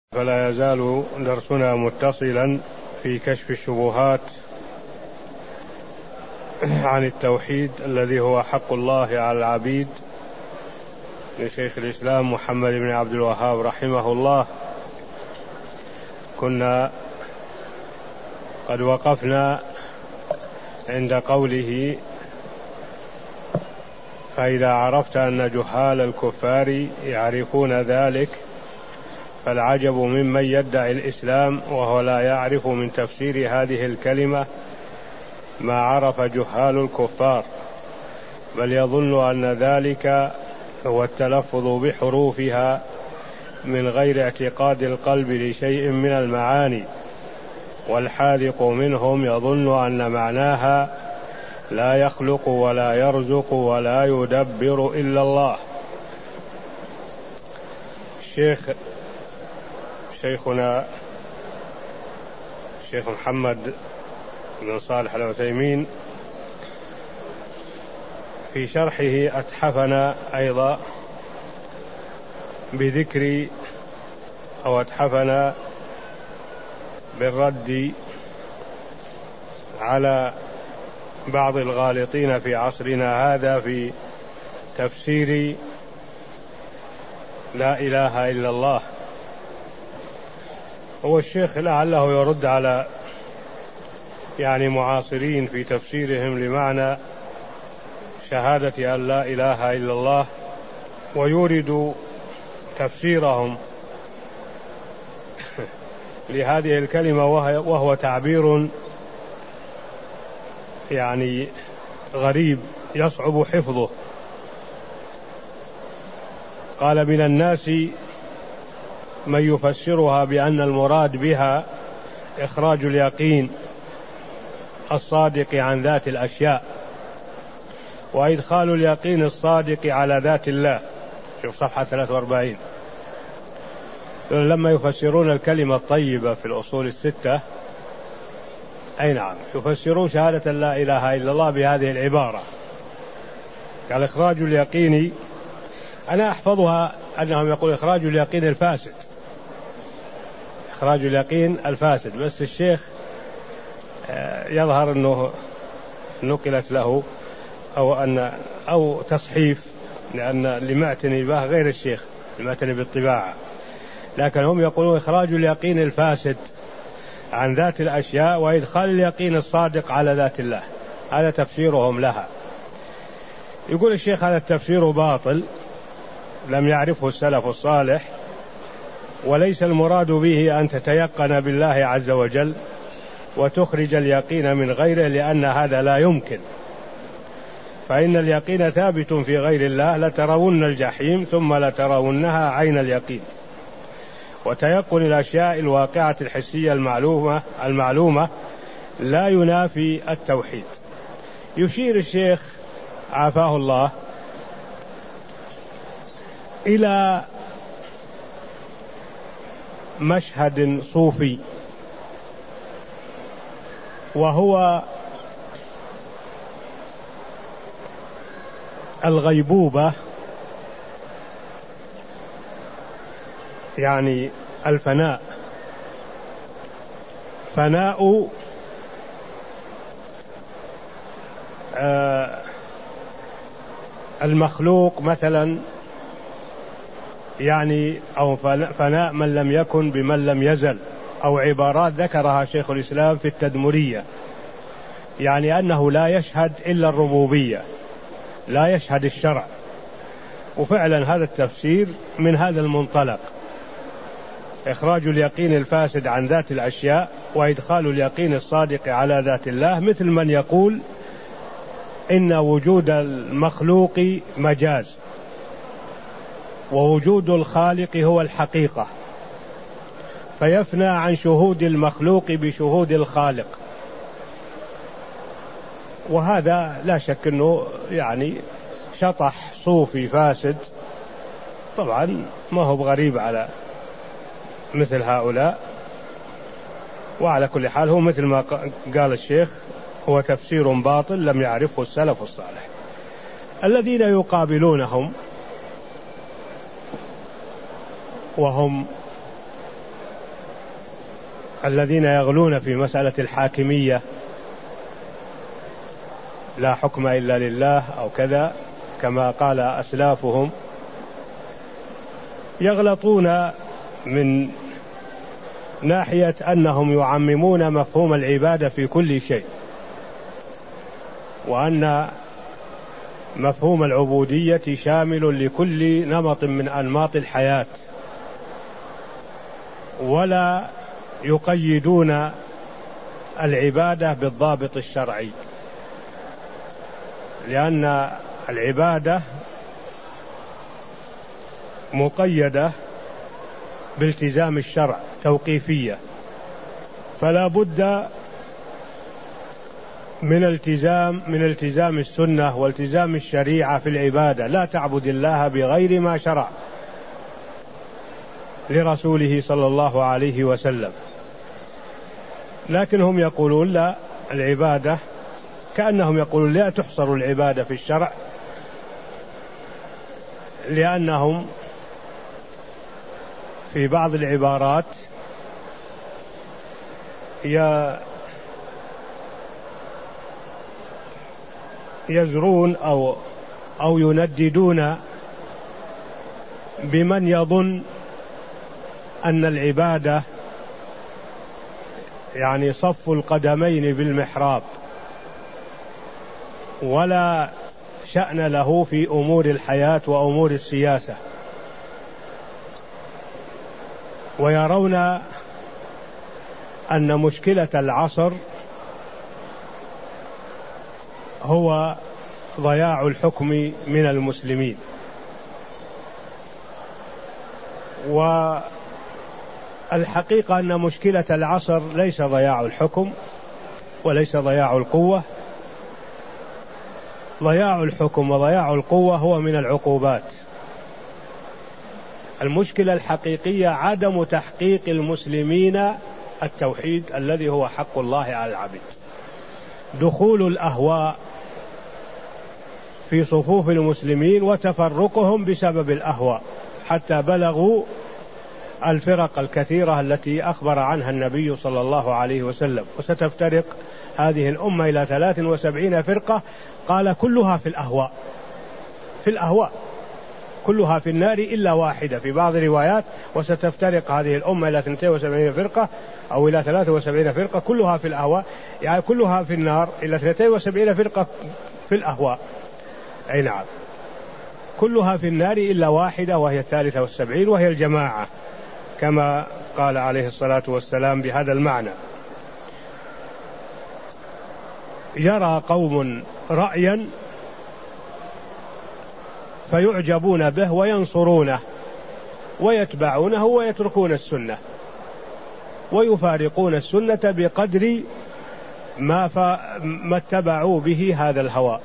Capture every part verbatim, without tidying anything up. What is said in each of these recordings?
فلا يزال درسنا متصلا في كشف الشبهات عن التوحيد الذي هو حق الله على العبيد لشيخ الإسلام محمد بن عبد الوهاب رحمه الله. كنا قد وقفنا عند قوله: فإذا عرفت أن جهال الكفار يعرفون ذلك فالعجب ممن يدعي الإسلام وهو لا يعرف من تفسير هذه الكلمة ما عرف جهال الكفار، بل يظن أن ذلك هو التلفظ بحروفها من غير اعتقاد القلب لشيء من المعاني، والحاذق منهم يظن أن معناها لا يخلق ولا يرزق ولا يدبر إلا الله. الشيخ شيخنا الشيخ محمد بن صالح العثيمين في شرحه أتحفنا أيضا بذكر أو أتحفنا بالرد على بعض الغالطين في عصرنا هذا في تفسير لا إله إلا الله. هو الشيخ لعله يرد على يعني معاصرين في تفسيرهم لمعنى شهادة أن لا إله إلا الله، ويورد تفسيرهم لهذه الكلمة وهو تعبير يعني غريب يصعب حفظه. قال: من الناس من يفسرها بأن المراد بها إخراج اليقين الصادق عن ذات الأشياء وإدخال اليقين الصادق على ذات الله. شوف صفحة ثلاثة وأربعين. لما يفسرون الكلمة الطيبة في الأصول الستة، أي نعم، يفسرون شهادة لا إله إلا الله بهذه العبارة، قال: إخراج اليقين. أنا أحفظها أنهم يقول إخراج اليقين الفاسد، إخراج اليقين الفاسد، بس الشيخ يظهر أنه نقلت له أو أن أو تصحيف، لأن اللي معتني به غير الشيخ اللي معتني بالطباعة، لكن هم يقولون إخراج اليقين الفاسد عن ذات الأشياء وإدخال اليقين الصادق على ذات الله. هذا تفسيرهم لها. يقول الشيخ: هذا التفسير باطل لم يعرفه السلف الصالح، وليس المراد به أن تتيقن بالله عز وجل وتخرج اليقين من غيره، لأن هذا لا يمكن، فإن اليقين ثابت في غير الله. لترون الجحيم ثم لترونها عين اليقين. وتيقن الأشياء الواقعة الحسية المعلومة المعلومة لا ينافي التوحيد. يشير الشيخ عافاه الله إلى مشهد صوفي، وهو الغيبوبة، يعني الفناء، فناء آه المخلوق مثلا، يعني أو فناء من لم يكن بمن لم يزل، أو عبارات ذكرها شيخ الإسلام في التدمرية، يعني أنه لا يشهد إلا الربوبية، لا يشهد الشرع. وفعلا هذا التفسير من هذا المنطلق: إخراج اليقين الفاسد عن ذات الأشياء وإدخال اليقين الصادق على ذات الله، مثل من يقول إن وجود المخلوق مجاز ووجود الخالق هو الحقيقة، فيفنى عن شهود المخلوق بشهود الخالق. وهذا لا شك أنه يعني شطح صوفي فاسد، طبعا ما هو بغريب على مثل هؤلاء. وعلى كل حال هو مثل ما قال الشيخ، هو تفسير باطل لم يعرفه السلف الصالح. الذين يقابلونهم وهم الذين يغلون في مسألة الحاكمية، لا حكم إلا لله أو كذا كما قال أسلافهم، يغلطون من ناحية أنهم يعممون مفهوم العبادة في كل شيء، وأن مفهوم العبودية شامل لكل نمط من أنماط الحياة، ولا يقيدون العبادة بالضابط الشرعي، لأن العبادة مقيدة بالتزام الشرع توقيفية، فلا بد من التزام من التزام السنة والتزام الشريعة في العبادة. لا تعبد الله بغير ما شرع لرسوله صلى الله عليه وسلم. لكن هم يقولون لا، العبادة كأنهم يقولون لا تحصر العبادة في الشرع، لأنهم في بعض العبارات يزرون أو أو ينددون بمن يظن أن العبادة يعني صف القدمين بالمحراب، ولا شأن له في أمور الحياة وأمور السياسة، ويرون أن مشكلة العصر هو ضياع الحكم من المسلمين. والحقيقة أن مشكلة العصر ليس ضياع الحكم وليس ضياع القوة. ضياع الحكم وضياع القوة هو من العقوبات. المشكلة الحقيقية عدم تحقيق المسلمين التوحيد الذي هو حق الله على العبيد. دخول الأهواء في صفوف المسلمين وتفرقهم بسبب الأهواء حتى بلغوا الفرق الكثيرة التي أخبر عنها النبي صلى الله عليه وسلم. وستفترق هذه الأمة إلى ثلاث وسبعين فرقة، قال كلها في الأهواء، في الأهواء كلها في النار إلا واحدة في بعض الروايات. وستفترق هذه الأمة إلى اثنتين وسبعين فرقة أو إلى ثلاث وسبعين فرقة كلها في الأهواء، يعني كلها في النار إلى اثنتين وسبعين فرقة في الأهواء. أي نعم، كلها في النار إلا واحدة وهي الثالثة والسبعين وهي الجماعة، كما قال عليه الصلاة والسلام بهذا المعنى. يرى قوم رأيا فيعجبون به وينصرونه ويتبعونه ويتركون السنة ويفارقون السنة بقدر ما, ف... ما اتبعوا به هذا الهوى.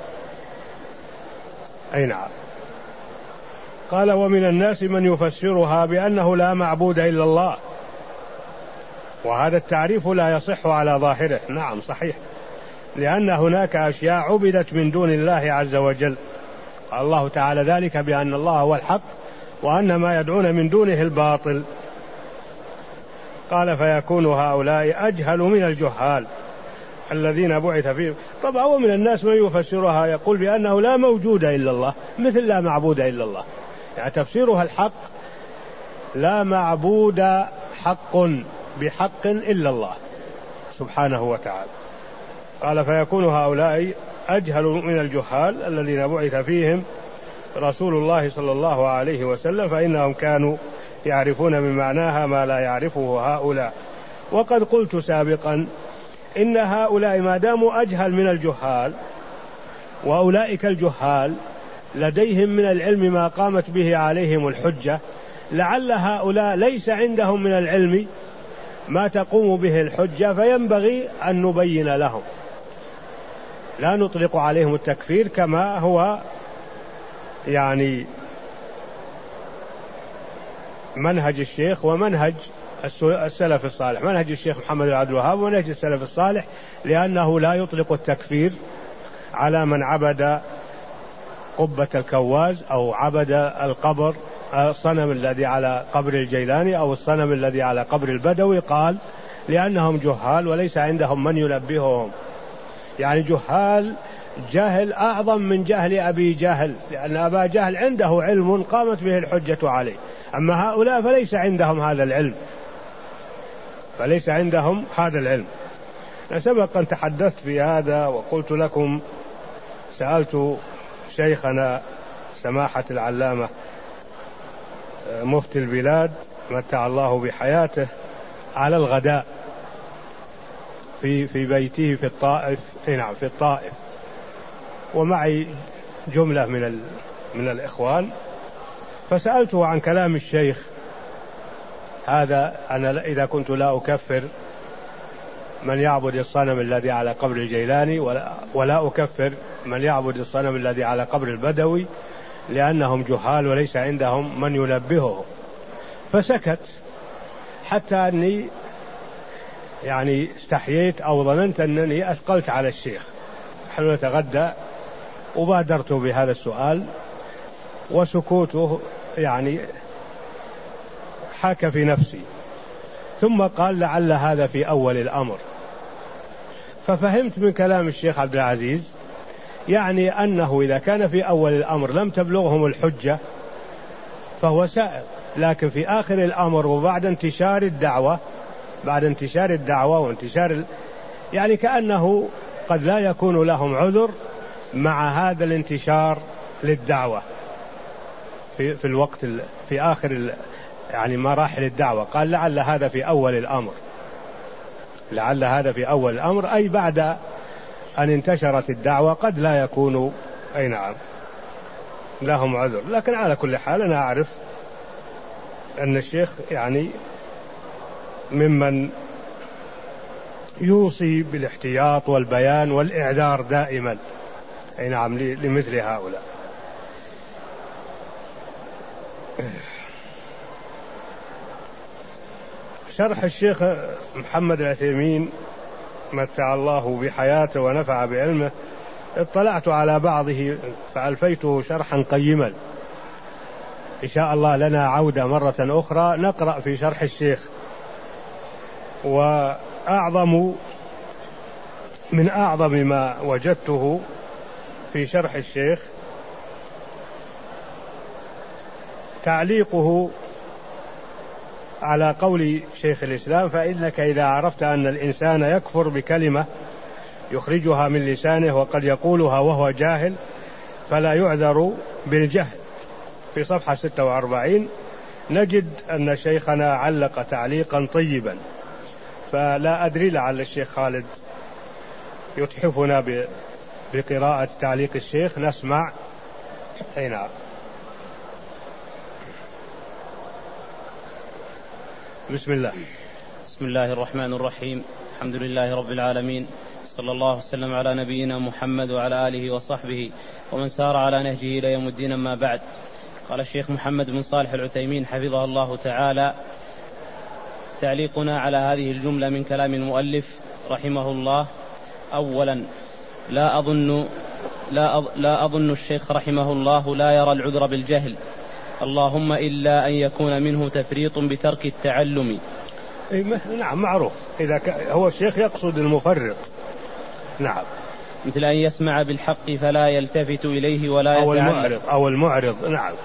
أي نعم. قال ومن الناس من يفسرها بأنه لا معبود إلا الله، وهذا التعريف لا يصح على ظاهره. نعم صحيح، لأن هناك أشياء عبدت من دون الله عز وجل. قال الله تعالى ذلك بأن الله هو الحق وأن ما يدعون من دونه الباطل. قال فيكون هؤلاء أجهل من الجهال الذين بعث فيهم. طبعا ومن الناس من يفسرها يقول بأنه لا موجود إلا الله، مثل لا معبود إلا الله، يعني تفسيرها الحق لا معبود حق بحق إلا الله سبحانه وتعالى. قال فيكون هؤلاء أجهل من الجهال الذين بعث فيهم رسول الله صلى الله عليه وسلم، فإنهم كانوا يعرفون من معناها ما لا يعرفه هؤلاء. وقد قلت سابقا إن هؤلاء ما داموا أجهل من الجهال، وأولئك الجهال لديهم من العلم ما قامت به عليهم الحجة، لعل هؤلاء ليس عندهم من العلم ما تقوم به الحجة، فينبغي أن نبين لهم، لا نطلق عليهم التكفير كما هو يعني منهج الشيخ ومنهج السلف الصالح، منهج الشيخ محمد بن عبد الوهاب ومنهج السلف الصالح، لأنه لا يطلق التكفير على من عبد قبة الكواز أو عبد القبر، الصنم الذي على قبر الجيلاني أو الصنم الذي على قبر البدوي، قال لأنهم جهال وليس عندهم من ينبههم، يعني جهال جهل أعظم من جهل أبي جهل، لأن أبا جهل عنده علم قامت به الحجة عليه، أما هؤلاء فليس عندهم هذا العلم، فليس عندهم هذا العلم. سبق أن تحدثت في هذا وقلت لكم سألت شيخنا سماحة العلامة مفتي البلاد متع الله بحياته على الغداء في في بيته في الطائف، نعم في الطائف، ومعي جملة من من الإخوان، فسألته عن كلام الشيخ هذا: أنا إذا كنت لا أكفر من يعبد الصنم الذي على قبر الجيلاني ولا, ولا أكفر من يعبد الصنم الذي على قبر البدوي لأنهم جهال وليس عندهم من ينبههم. فسكت حتى أني يعني استحييت أو ظننت أنني أثقلت على الشيخ. نحن نتغدى وبادرت بهذا السؤال، وسكوته يعني حاك في نفسي، ثم قال: لعل هذا في أول الأمر. ففهمت من كلام الشيخ عبد العزيز يعني أنه إذا كان في أول الأمر لم تبلغهم الحجة فهو سائغ، لكن في آخر الأمر وبعد انتشار الدعوة بعد انتشار الدعوة وانتشار ال... يعني كأنه قد لا يكون لهم عذر مع هذا الانتشار للدعوة في, في الوقت ال... في آخر ال... يعني مراحل الدعوة. قال: لعل هذا في أول الأمر، لعل هذا في أول الأمر أي بعد أن انتشرت الدعوة قد لا يكون أي نعم لهم عذر. لكن على كل حال أنا أعرف أن الشيخ يعني ممن يوصي بالاحتياط والبيان والإعذار دائما أي نعم لمثل هؤلاء. شرح الشيخ محمد العثيمين متع الله بحياته ونفع بعلمه اطلعت على بعضه فألفيته شرحا قيما، إن شاء الله لنا عودة مرة أخرى نقرأ في شرح الشيخ. وأعظم من أعظم ما وجدته في شرح الشيخ تعليقه على قول شيخ الإسلام: فإنك إذا عرفت أن الإنسان يكفر بكلمة يخرجها من لسانه وقد يقولها وهو جاهل فلا يعذر بالجهل. في صفحة ستة وأربعين نجد أن شيخنا علق تعليقا طيبا، فلا أدري لعل الشيخ خالد يتحفنا بقراءة تعليق الشيخ نسمع. أي نعم. بسم الله. بسم الله الرحمن الرحيم. الحمد لله رب العالمين، صلى الله وسلم على نبينا محمد وعلى آله وصحبه ومن سار على نهجه إلى يوم الدين. أما بعد، قال الشيخ محمد بن صالح العثيمين حفظه الله تعالى: تعليقنا على هذه الجملة من كلام المؤلف رحمه الله: أولا، لا أظن لا, أظ لا أظن الشيخ رحمه الله لا يرى العذر بالجهل، اللهم إلا أن يكون منه تفريط بترك التعلم. نعم معروف، إذا هو الشيخ يقصد المفرط. نعم، مثل أن يسمع بالحق فلا يلتفت إليه ولا أو المعرض أو المعرض. نعم،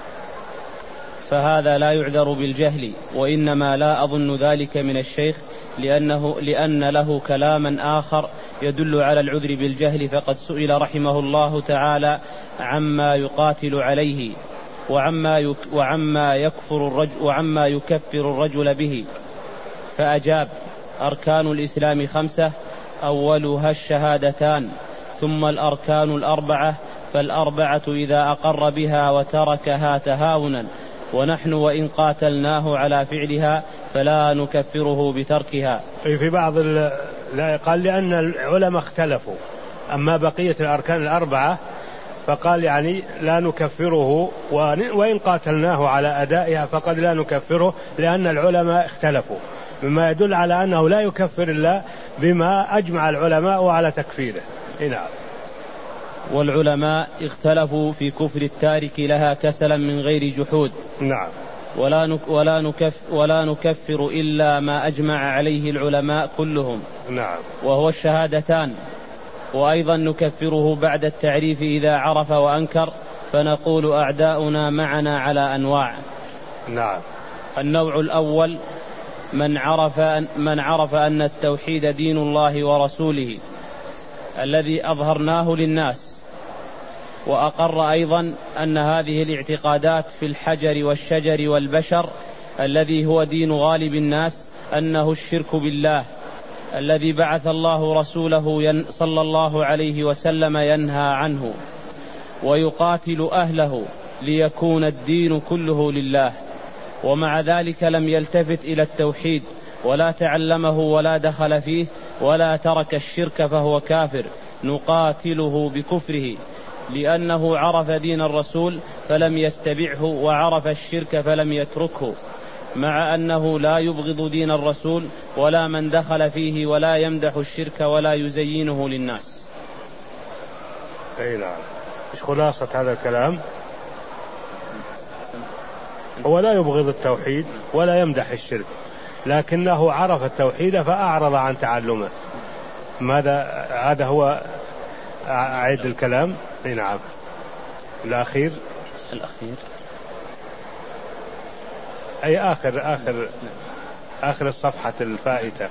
فهذا لا يعذر بالجهل، وإنما لا أظن ذلك من الشيخ لأنه لأن له كلاما آخر يدل على العذر بالجهل، فقد سئل رحمه الله تعالى عما يقاتل عليه وعما, يك وعما, يكفر الرجل وعما يكفر الرجل به، فأجاب: أركان الإسلام خمسة، أولها الشهادتان، ثم الأركان الأربعة، فالأربعة إذا أقر بها وتركها تهاونا، ونحن وإن قاتلناه على فعلها فلا نكفره بتركها. في بعض لا قال لأن العلماء اختلفوا، أما بقية الأركان الأربعة فقال يعني لا نكفره، وإن قاتلناه على أدائها فقد لا نكفره، لأن العلماء اختلفوا، مما يدل على أنه لا يكفر إلا بما أجمع العلماء على تكفيره. نعم. والعلماء اختلفوا في كفر التارك لها كسلا من غير جحود. نعم. ولا نك ولا نكف ولا نكفر إلا ما أجمع عليه العلماء كلهم. نعم. وهو الشهادتان. وأيضا نكفره بعد التعريف إذا عرف وأنكر، فنقول أعداؤنا معنا على أنواع. نعم. النوع الأول من عرف من عرف أن التوحيد دين الله ورسوله الذي أظهرناه للناس، وأقر أيضا أن هذه الاعتقادات في الحجر والشجر والبشر الذي هو دين غالب الناس أنه الشرك بالله الذي بعث الله رسوله صلى الله عليه وسلم ينهى عنه، ويقاتل أهله ليكون الدين كله لله. ومع ذلك لم يلتفت إلى التوحيد ولا تعلمه ولا دخل فيه ولا ترك الشرك فهو كافر، نقاتله بكفره لأنه عرف دين الرسول فلم يتبعه وعرف الشرك فلم يتركه، مع أنه لا يبغض دين الرسول ولا من دخل فيه ولا يمدح الشرك ولا يزينه للناس. أي نعم. إيش خلاصة هذا الكلام؟ هو لا يبغض التوحيد ولا يمدح الشرك، لكنه عرف التوحيد فأعرض عن تعلمه. ماذا هذا هو أعيد الكلام؟ نعم. الأخير الأخير أي آخر آخر آخر الصفحة الفائتة.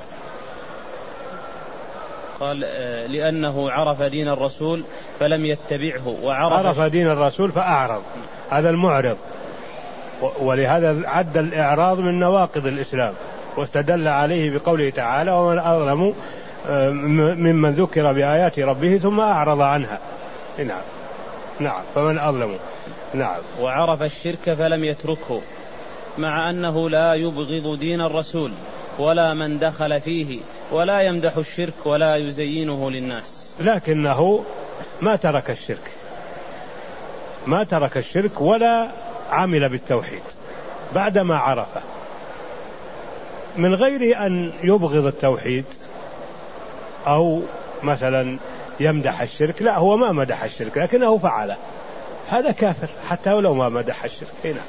قال لأنه عرف دين الرسول فلم يتبعه وعرف عرف دين الرسول فأعرض، هذا المعرض، ولهذا عد الإعراض من نواقض الإسلام، واستدل عليه بقوله تعالى ومن أظلم ممن ذكر بآيات ربه ثم أعرض عنها. نعم. نعم. فمن أظلم. نعم. وعرف الشرك فلم يتركه، مع أنه لا يبغض دين الرسول ولا من دخل فيه ولا يمدح الشرك ولا يزينه للناس، لكنه ما ترك الشرك ما ترك الشرك ولا عمل بالتوحيد بعدما عرفه، من غير أن يبغض التوحيد أو مثلا يمدح الشرك. لا، هو ما مدح الشرك لكنه فعله، هذا كافر حتى ولو ما مدح الشرك. هنا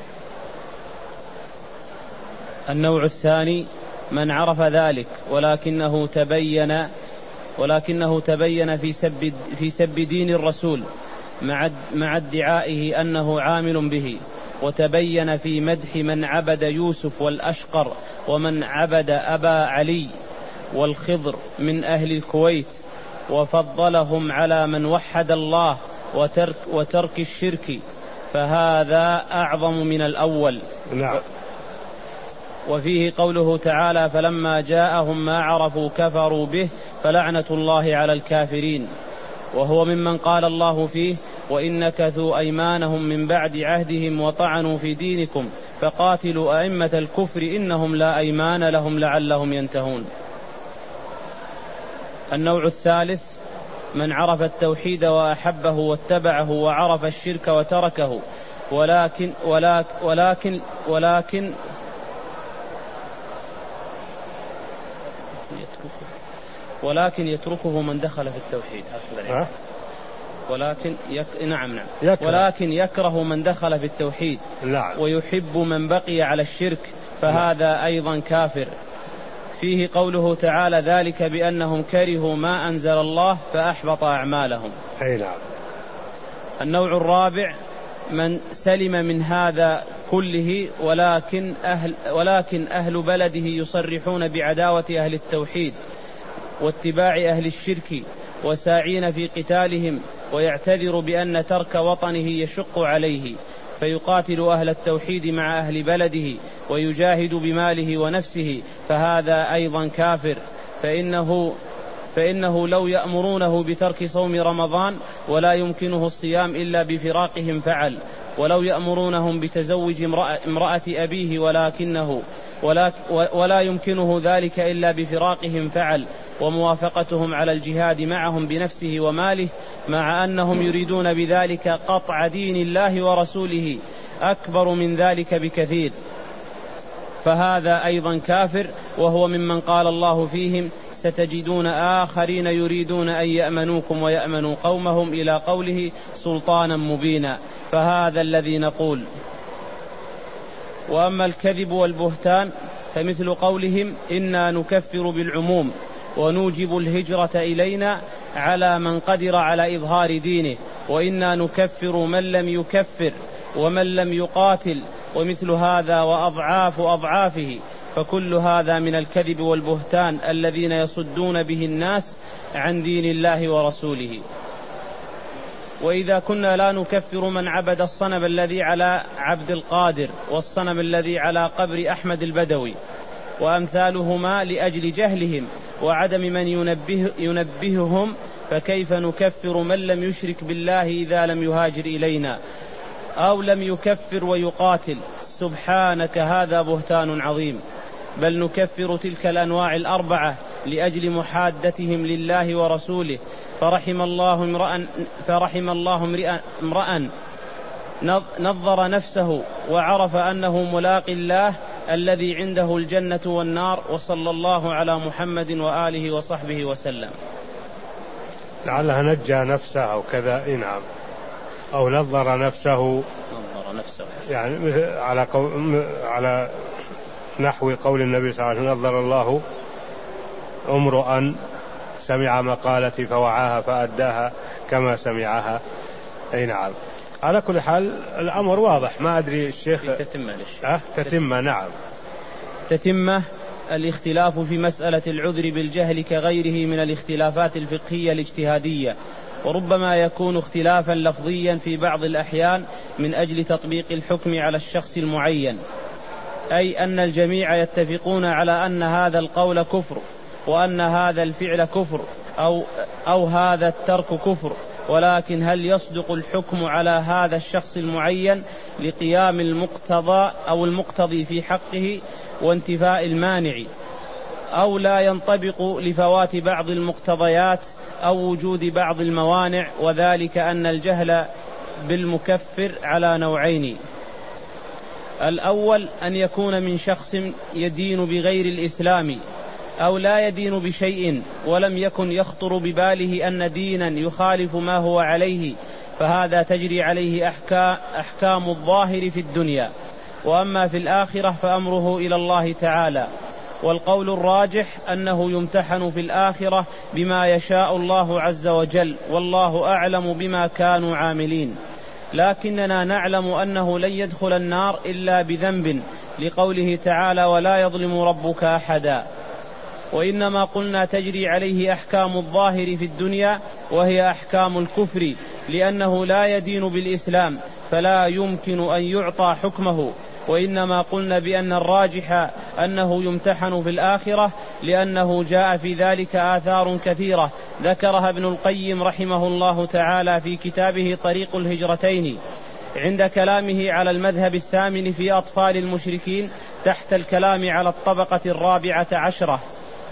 النوع الثاني من عرف ذلك ولكنه تبين ولكنه تبين في سب في سب دين الرسول مع مع ادعائه أنه عامل به، وتبين في مدح من عبد يوسف والأشقر ومن عبد أبا علي والخضر من أهل الكويت، وفضلهم على من وحد الله وترك, وترك الشرك، فهذا أعظم من الأول. نعم. وفيه قوله تعالى فلما جاءهم ما عرفوا كفروا به فلعنة الله على الكافرين، وهو ممن قال الله فيه وإن نكثوا أيمانهم من بعد عهدهم وطعنوا في دينكم فقاتلوا أئمة الكفر إنهم لا أيمان لهم لعلهم ينتهون. النوع الثالث من عرف التوحيد وأحبه واتبعه وعرف الشرك وتركه، ولكن ولكن ولكن ولكن ولكن يتركه من دخل في التوحيد. أه؟ ولكن يك... نعم نعم يكره. ولكن يكره من دخل في التوحيد. نعم. ويحب من بقي على الشرك، فهذا نعم. أيضا كافر. فيه قوله تعالى ذلك بأنهم كرهوا ما أنزل الله فأحبط أعمالهم. أي نعم. النوع الرابع من سلم من هذا كله ولكن أهل, ولكن أهل بلده يصرحون بعداوة أهل التوحيد واتباع أهل الشرك وساعين في قتالهم، ويعتذر بأن ترك وطنه يشق عليه، فيقاتل أهل التوحيد مع أهل بلده ويجاهد بماله ونفسه، فهذا أيضا كافر. فإنه, فإنه لو يأمرونه بترك صوم رمضان ولا يمكنه الصيام إلا بفراقهم فعل، ولو يأمرونهم بتزوج امرأة أبيه ولكنه ولا, ولا يمكنه ذلك إلا بفراقهم فعل، وموافقتهم على الجهاد معهم بنفسه وماله، مع أنهم يريدون بذلك قطع دين الله ورسوله أكبر من ذلك بكثير، فهذا أيضا كافر. وهو ممن قال الله فيهم ستجدون آخرين يريدون أن يأمنوكم ويأمنوا قومهم إلى قوله سلطانا مبينا، فهذا الذي نقول. وأما الكذب والبهتان فمثل قولهم إنا نكفر بالعموم ونوجب الهجرة إلينا على من قدر على إظهار دينه، وإنا نكفر من لم يكفر ومن لم يقاتل، ومثل هذا وأضعاف أضعافه، فكل هذا من الكذب والبهتان الذين يصدون به الناس عن دين الله ورسوله. وإذا كنا لا نكفر من عبد الصنم الذي على عبد القادر والصنم الذي على قبر أحمد البدوي وأمثالهما لأجل جهلهم وعدم من ينبه ينبههم، فكيف نكفر من لم يشرك بالله إذا لم يهاجر إلينا أو لم يكفر ويقاتل؟ سبحانك، هذا بهتان عظيم. بل نكفر تلك الأنواع الأربعة لأجل محادتهم لله ورسوله. فرحم الله امرأ فرحم الله امرأ نظر نفسه وعرف أنه ملاق الله الذي عنده الجنة والنار. وصلى الله على محمد وآله وصحبه وسلم. لعلها نجى نفسه أو كذا. نعم، أو نظر نفسه نظر نفسه يعني على قول على نحو قول النبي صلى الله عليه وسلم: نظر الله امرؤا سمع مقالتي فوعاها فأداها كما سمعها. أي نعم. على كل حال الأمر واضح. ما أدري الشيخ تتمة أه تتمة. نعم، تتمة الاختلاف في مسألة العذر بالجهل كغيره من الاختلافات الفقهية الاجتهادية، وربما يكون اختلافا لفظيا في بعض الأحيان من أجل تطبيق الحكم على الشخص المعين، أي أن الجميع يتفقون على أن هذا القول كفر، وأن هذا الفعل كفر، أو, أو هذا الترك كفر، ولكن هل يصدق الحكم على هذا الشخص المعين لقيام المقتضى أو المقتضي في حقه وانتفاء المانع، أو لا ينطبق لفوات بعض المقتضيات أو وجود بعض الموانع؟ وذلك أن الجهل بالمكفر على نوعين: الأول أن يكون من شخص يدين بغير الإسلام أو لا يدين بشيء ولم يكن يخطر بباله أن دينا يخالف ما هو عليه، فهذا تجري عليه أحكام, أحكام الظاهر في الدنيا، وأما في الآخرة فأمره إلى الله تعالى. والقول الراجح أنه يمتحن في الآخرة بما يشاء الله عز وجل، والله أعلم بما كانوا عاملين، لكننا نعلم أنه لن يدخل النار إلا بذنب، لقوله تعالى: ولا يظلم ربك أحدا. وإنما قلنا تجري عليه أحكام الظاهر في الدنيا وهي أحكام الكفر، لأنه لا يدين بالإسلام فلا يمكن أن يعطى حكمه. وإنما قلنا بأن الراجح أنه يمتحن في الآخرة، لأنه جاء في ذلك آثار كثيرة ذكرها ابن القيم رحمه الله تعالى في كتابه طريق الهجرتين، عند كلامه على المذهب الثامن في أطفال المشركين، تحت الكلام على الطبقة الرابعة عشرة.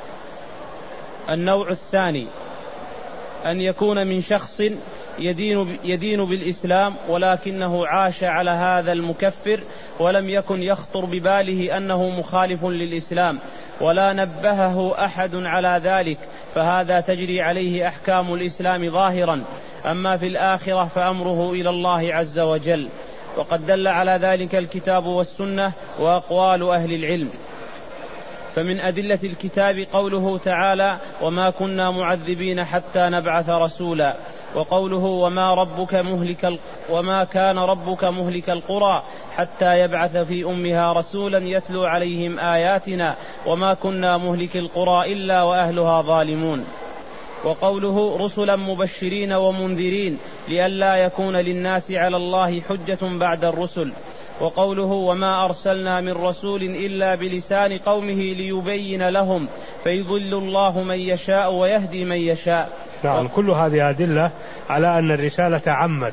النوع الثاني أن يكون من شخص يدين, يدين بالإسلام ولكنه عاش على هذا المكفر ولم يكن يخطر بباله أنه مخالف للإسلام ولا نبهه أحد على ذلك، فهذا تجري عليه أحكام الإسلام ظاهرا. أما في الآخرة فأمره إلى الله عز وجل، وقد دل على ذلك الكتاب والسنة وأقوال أهل العلم. فمن أدلة الكتاب قوله تعالى: وما كنا معذبين حتى نبعث رسولا، وقوله: وما ربك مهلك وما كان ربك مهلك القرى حتى يبعث في أمها رسولا يتلو عليهم آياتنا وما كنا مهلك القرى إلا وأهلها ظالمون. وقوله: رسلا مبشرين ومنذرين لئلا يكون للناس على الله حجة بعد الرسل. وقوله: وما أرسلنا من رسول إلا بلسان قومه ليبين لهم فيضل الله من يشاء ويهدي من يشاء. نعم، كل هذه أدلة على أن الرسالة عمت.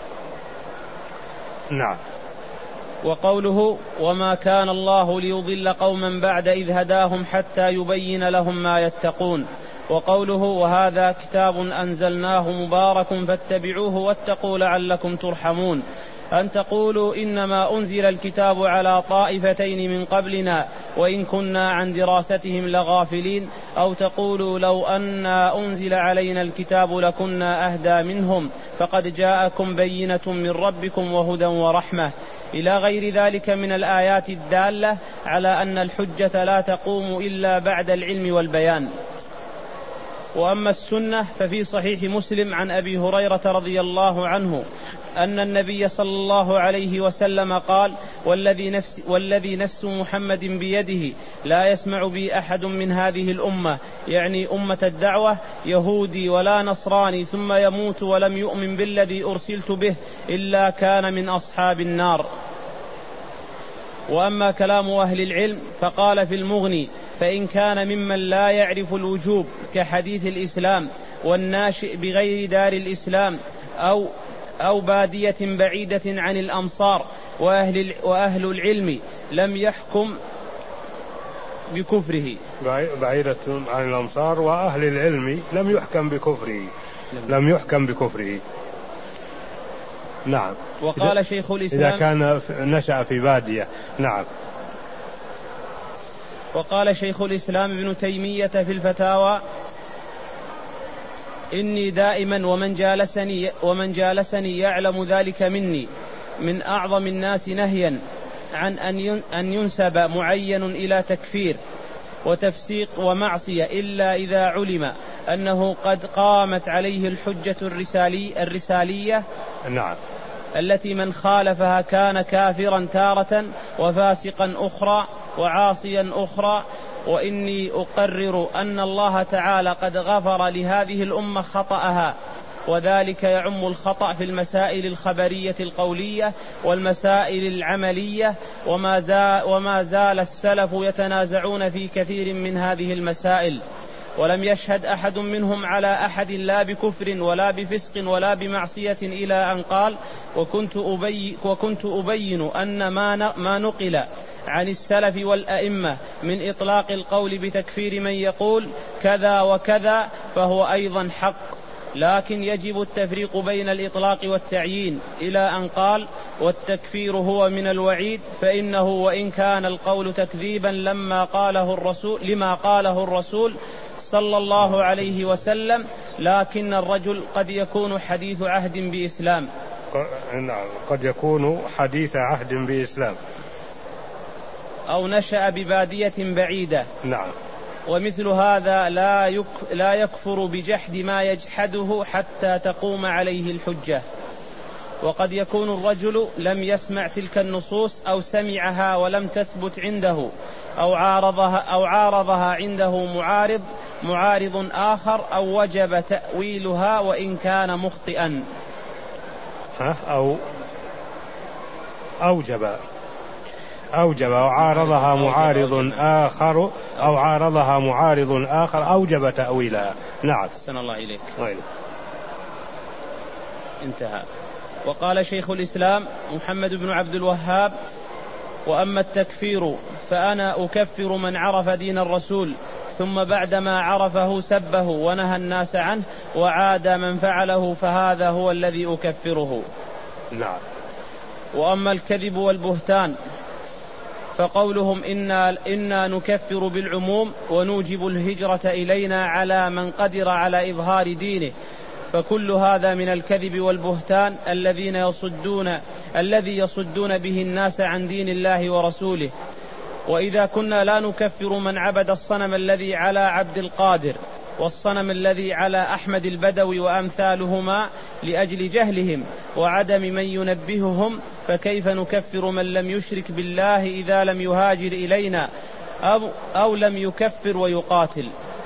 نعم. وقوله: وما كان الله ليضل قوما بعد إذ هداهم حتى يبين لهم ما يتقون. وقوله: وهذا كتاب أنزلناه مبارك فاتبعوه واتقوا لعلكم ترحمون. أن تقولوا إنما أنزل الكتاب على طائفتين من قبلنا وإن كنا عن دراستهم لغافلين، أو تقولوا لو أنا أنزل علينا الكتاب لكنا أهدى منهم، فقد جاءكم بينة من ربكم وهدى ورحمة. إلى غير ذلك من الآيات الدالة على أن الحجة لا تقوم إلا بعد العلم والبيان. وأما السنة ففي صحيح مسلم عن أبي هريرة رضي الله عنه أن النبي صلى الله عليه وسلم قال: والذي نفس, والذي نفس محمد بيده لا يسمع بي أحد من هذه الأمة، يعني أمة الدعوة، يهودي ولا نصراني، ثم يموت ولم يؤمن بالذي أرسلت به إلا كان من أصحاب النار. وأما كلام أهل العلم فقال في المغني: فإن كان ممن لا يعرف الوجوب كحديث الإسلام والناشئ بغير دار الإسلام أو أو بادية بعيدة عن الأمصار وأهل, وأهل العلم لم يحكم بكفره. بعيدة عن الأمصار وأهل العلم لم يحكم بكفره. لم يحكم بكفره. نعم. وقال شيخ الإسلام: إذا كان نشأ في بادية. نعم. وقال شيخ الإسلام ابن تيمية في الفتاوى: إني دائما ومن جالسني, ومن جالسني يعلم ذلك مني من أعظم الناس نهيا عن أن ينسب معين إلى تكفير وتفسيق ومعصية إلا إذا علم أنه قد قامت عليه الحجة الرسالي الرسالية. نعم. التي من خالفها كان كافرا تارة وفاسقا أخرى وعاصيا أخرى. وإني أقرر أن الله تعالى قد غفر لهذه الأمة خطأها، وذلك يعم الخطأ في المسائل الخبرية القولية والمسائل العملية، وما زال, وما زال السلف يتنازعون في كثير من هذه المسائل، ولم يشهد أحد منهم على أحد لا بكفر ولا بفسق ولا بمعصية، إلى أن قال: وكنت أبين, وكنت أبين أن ما, ما نقل عن السلف والأئمة من إطلاق القول بتكفير من يقول كذا وكذا فهو أيضا حق، لكن يجب التفريق بين الإطلاق والتعيين، إلى أن قال: والتكفير هو من الوعيد، فإنه وإن كان القول تكذيبا لما قاله الرسول لما قاله الرسول صلى الله عليه وسلم، لكن الرجل قد يكون حديث عهد بإسلام. نعم، قد يكون حديث عهد بإسلام أو نشأ ببادية بعيدة. نعم. ومثل هذا لا, يك لا يكفر بجحد ما يجحده حتى تقوم عليه الحجة. وقد يكون الرجل لم يسمع تلك النصوص أو سمعها ولم تثبت عنده، أو عارضها, أو عارضها عنده معارض معارض آخر، أو وجب تأويلها وإن كان مخطئا. أو أوجب أوجب أو عارضها معارض آخر أو عارضها معارض آخر أوجب تأويلها. نعم. أحسن الله إليك. وإليك. انتهى. وقال شيخ الإسلام محمد بن عبد الوهاب: وأما التكفير فأنا أكفر من عرف دين الرسول ثم بعدما عرفه سبه ونهى الناس عنه، وعاد من فعله فهذا هو الذي أكفره. نعم. وأما الكذب والبهتان فقولهم إنا, إنا نكفر بالعموم ونوجب الهجرة إلينا على من قدر على إظهار دينه، فكل هذا من الكذب والبهتان الذين يصدون الذي يصدون به الناس عن دين الله ورسوله. وإذا كنا لا نكفر من عبد الصنم الذي على عبد القادر والصنم الذي على أحمد البدوي وأمثالهما لأجل جهلهم وعدم من ينبههم، فكيف نكفر من لم يشرك بالله إذا لم يهاجر إلينا أو, أو لم يكفر ويقاتل.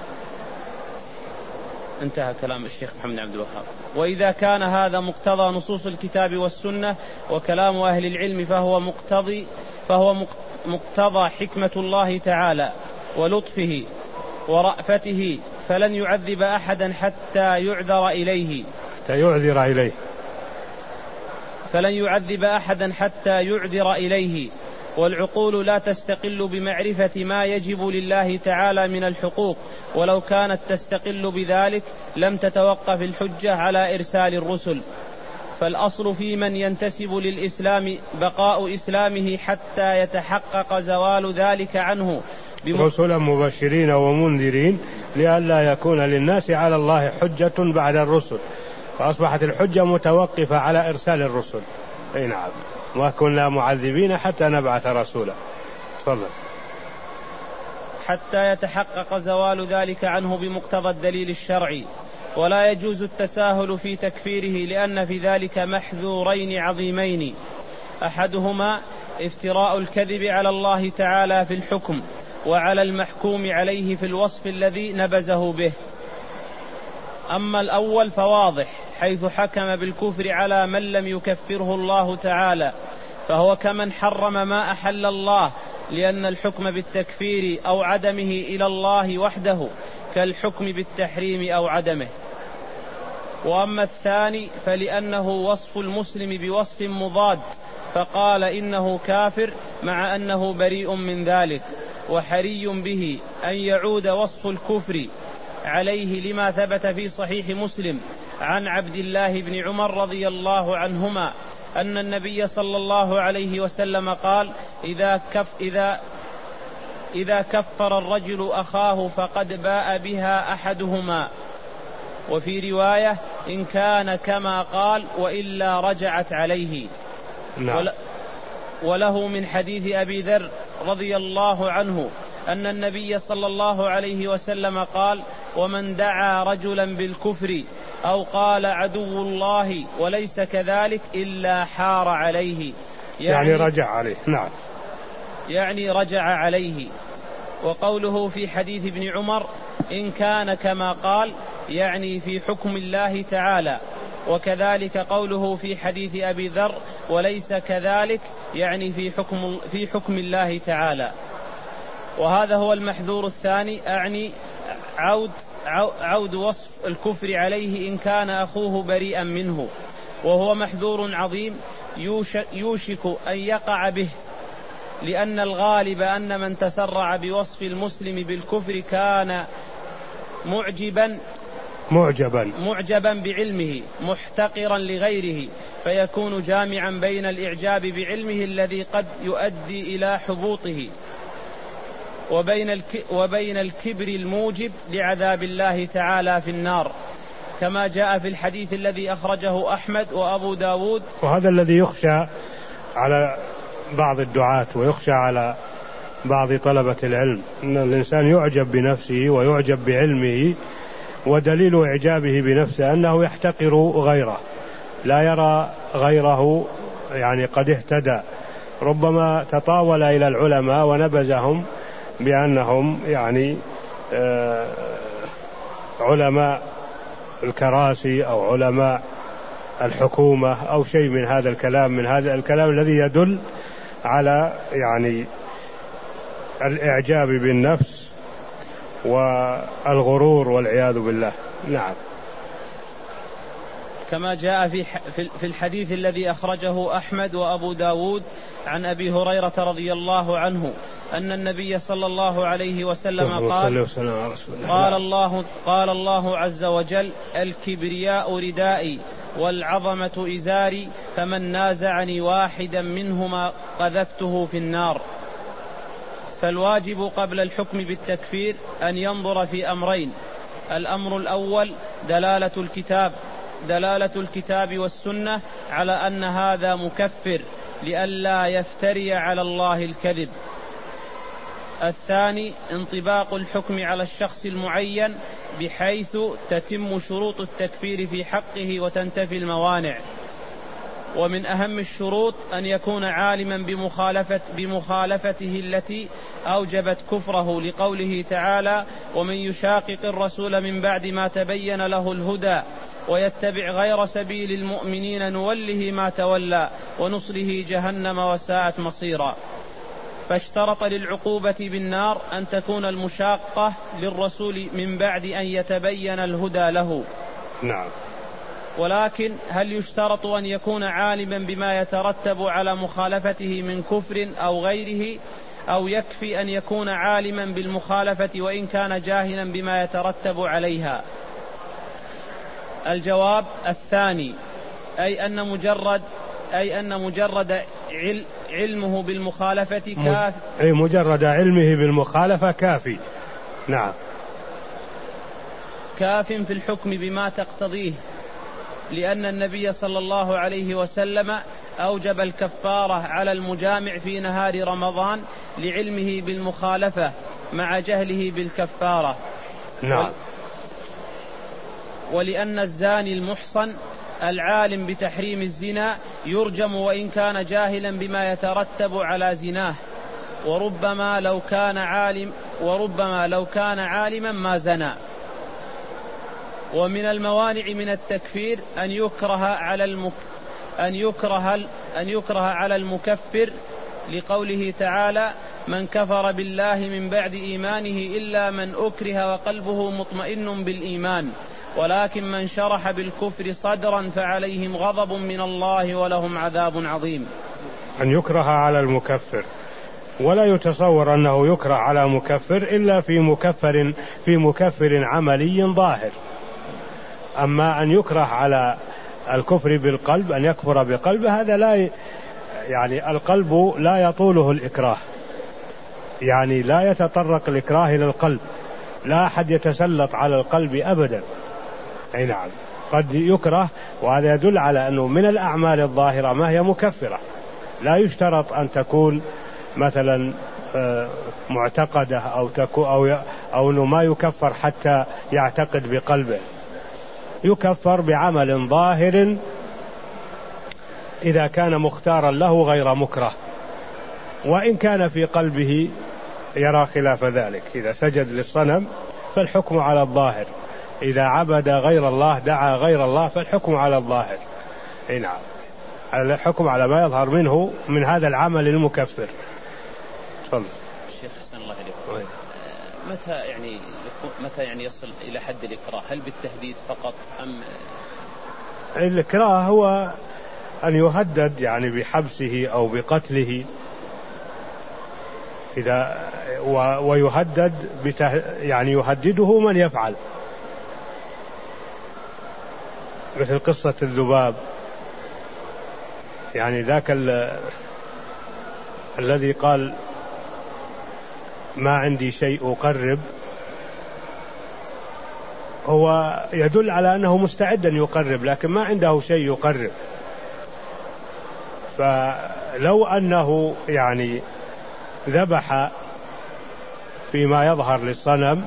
انتهى كلام الشيخ محمد عبد الوهاب. وإذا كان هذا مقتضى نصوص الكتاب والسنة وكلام أهل العلم فهو مقتضي فهو مقتضى حكمة الله تعالى ولطفه ورأفته، فلن يعذب أحدا حتى يعذر إليه حتى يعذر إليه فلن يعذب أحدا حتى يعذر إليه. والعقول لا تستقل بمعرفة ما يجب لله تعالى من الحقوق، ولو كانت تستقل بذلك لم تتوقف الحجة على إرسال الرسل. فالأصل في من ينتسب للإسلام بقاء إسلامه حتى يتحقق زوال ذلك عنه رسلا مبشرين ومنذرين لئلا يكون للناس على الله حجة بعد الرسل، فأصبحت الحجة متوقفة على إرسال الرسل. أي نعم. ما كنا معذبين حتى نبعث رسولا. تفضل. حتى يتحقق زوال ذلك عنه بمقتضى الدليل الشرعي، ولا يجوز التساهل في تكفيره، لأن في ذلك محذورين عظيمين: أحدهما افتراء الكذب على الله تعالى في الحكم وعلى المحكوم عليه في الوصف الذي نبذه به. أما الأول فواضح، حيث حكم بالكفر على من لم يكفره الله تعالى، فهو كمن حرم ما أحل الله، لأن الحكم بالتكفير أو عدمه إلى الله وحده كالحكم بالتحريم أو عدمه. وأما الثاني فلأنه وصف المسلم بوصف مضاد، فقال إنه كافر مع أنه بريء من ذلك، وحري به أن يعود وصف الكفر عليه لما ثبت في صحيح مسلم عن عبد الله بن عمر رضي الله عنهما أن النبي صلى الله عليه وسلم قال: إذا, كف إذا, إذا كفر الرجل أخاه فقد باء بها أحدهما. وفي رواية: إن كان كما قال وإلا رجعت عليه. نعم. وله من حديث أبي ذر رضي الله عنه أن النبي صلى الله عليه وسلم قال: ومن دعا رجلا بالكفر أو قال عدو الله وليس كذلك إلا حار عليه، يعني, يعني رجع عليه. نعم. يعني رجع عليه. وقوله في حديث ابن عمر: إن كان كما قال، يعني في حكم الله تعالى. وكذلك قوله في حديث أبي ذر: وليس كذلك، يعني في حكم, في حكم الله تعالى. وهذا هو المحذور الثاني، أعني عود, عود وصف الكفر عليه إن كان أخوه بريئا منه، وهو محذور عظيم يوشك أن يقع به، لأن الغالب أن من تسرع بوصف المسلم بالكفر كان معجبا معجبا معجبا بعلمه محتقرا لغيره، فيكون جامعا بين الإعجاب بعلمه الذي قد يؤدي إلى حبوطه وبين وبين الكبر الموجب لعذاب الله تعالى في النار، كما جاء في الحديث الذي أخرجه أحمد وأبو داود. وهذا الذي يخشى على بعض الدعاة ويخشى على بعض طلبة العلم، أن الإنسان يعجب بنفسه ويعجب بعلمه، ودليل إعجابه بنفسه أنه يحتقر غيره، لا يرى غيره يعني قد اهتدى، ربما تطاول إلى العلماء ونبذهم بأنهم يعني آه علماء الكراسي أو علماء الحكومة أو شيء من هذا الكلام، من هذا الكلام الذي يدل على يعني الإعجاب بالنفس والغرور والعياذ بالله. نعم. كما جاء في في الحديث الذي أخرجه أحمد وأبو داود عن أبي هريرة رضي الله عنه أن النبي صلى الله عليه وسلم قال: قال الله, قال الله عز وجل: الكبرياء ردائي والعظمة إزاري، فمن نازعني واحدا منهما قذفته في النار. فالواجب قبل الحكم بالتكفير أن ينظر في أمرين: الأمر الأول دلالة الكتاب دلالة الكتاب والسنة على أن هذا مكفر لئلا يفتري على الله الكذب. الثاني انطباق الحكم على الشخص المعين بحيث تتم شروط التكفير في حقه وتنتفي الموانع. ومن أهم الشروط أن يكون عالما بمخالفة بمخالفته التي أوجبت كفره، لقوله تعالى: ومن يشاقق الرسول من بعد ما تبين له الهدى ويتبع غير سبيل المؤمنين نوله ما تولى ونصله جهنم وساءت مصيرا. فاشترط للعقوبة بالنار أن تكون المشاقة للرسول من بعد أن يتبين الهدى له. نعم. ولكن هل يشترط أن يكون عالما بما يترتب على مخالفته من كفر أو غيره، أو يكفي أن يكون عالما بالمخالفة وإن كان جاهلا بما يترتب عليها؟ الجواب الثاني، أي أن مجرد أي أن مجرد علمه بالمخالفة كافي. أي مجرد علمه بالمخالفة كافي. نعم. كاف في الحكم بما تقتضيه، لأن النبي صلى الله عليه وسلم أوجب الكفارة على المجامع في نهار رمضان لعلمه بالمخالفة مع جهله بالكفارة. نعم. ولأن الزاني المحصن العالم بتحريم الزنا يرجم وإن كان جاهلا بما يترتب على زناه، وربما لو كان عالم وربما لو كان عالما ما زنى. ومن الموانع من التكفير أن يكره على المك أن يكره أن يكره على المكفر لقوله تعالى: من كفر بالله من بعد إيمانه إلا من أكره وقلبه مطمئن بالإيمان ولكن من شرح بالكفر صدرا فعليهم غضب من الله ولهم عذاب عظيم. أن يكره على المكفر، ولا يتصور أنه يكره على مكفر إلا في مكفر في مكفر عملي ظاهر. أما أن يكره على الكفر بالقلب، أن يكفر بقلبه، هذا لا يعني القلب لا يطوله الإكراه، يعني لا يتطرق الإكراه إلى القلب، لا أحد يتسلط على القلب أبدا. أي نعم، قد يكره، وهذا يدل على أنه من الأعمال الظاهرة ما هي مكفرة، لا يشترط أن تكون مثلا معتقدة أو تكون أو أو أنه ما يكفر حتى يعتقد بقلبه، يكفر بعمل ظاهر إذا كان مختارا له غير مكره، وإن كان في قلبه يرى خلاف ذلك. إذا سجد للصنم فالحكم على الظاهر، إذا عبد غير الله دعا غير الله فالحكم على الظاهر. أي نعم، الحكم على ما يظهر منه من هذا العمل المكفر. تفضل. الشيخ حسن الله عليكم، متى يعني متى يعني يصل إلى حد الإكراه؟ هل بالتهديد فقط أم؟ الإكراه هو أن يهدد يعني بحبسه أو بقتله، إذا ويهدد بته يعني يهدده من يفعل، مثل قصة الذباب، يعني ذاك الذي قال ما عندي شيء أقرب، هو يدل على أنه مستعد أن يقرب لكن ما عنده شيء يقرب. فلو أنه يعني ذبح فيما يظهر للصنم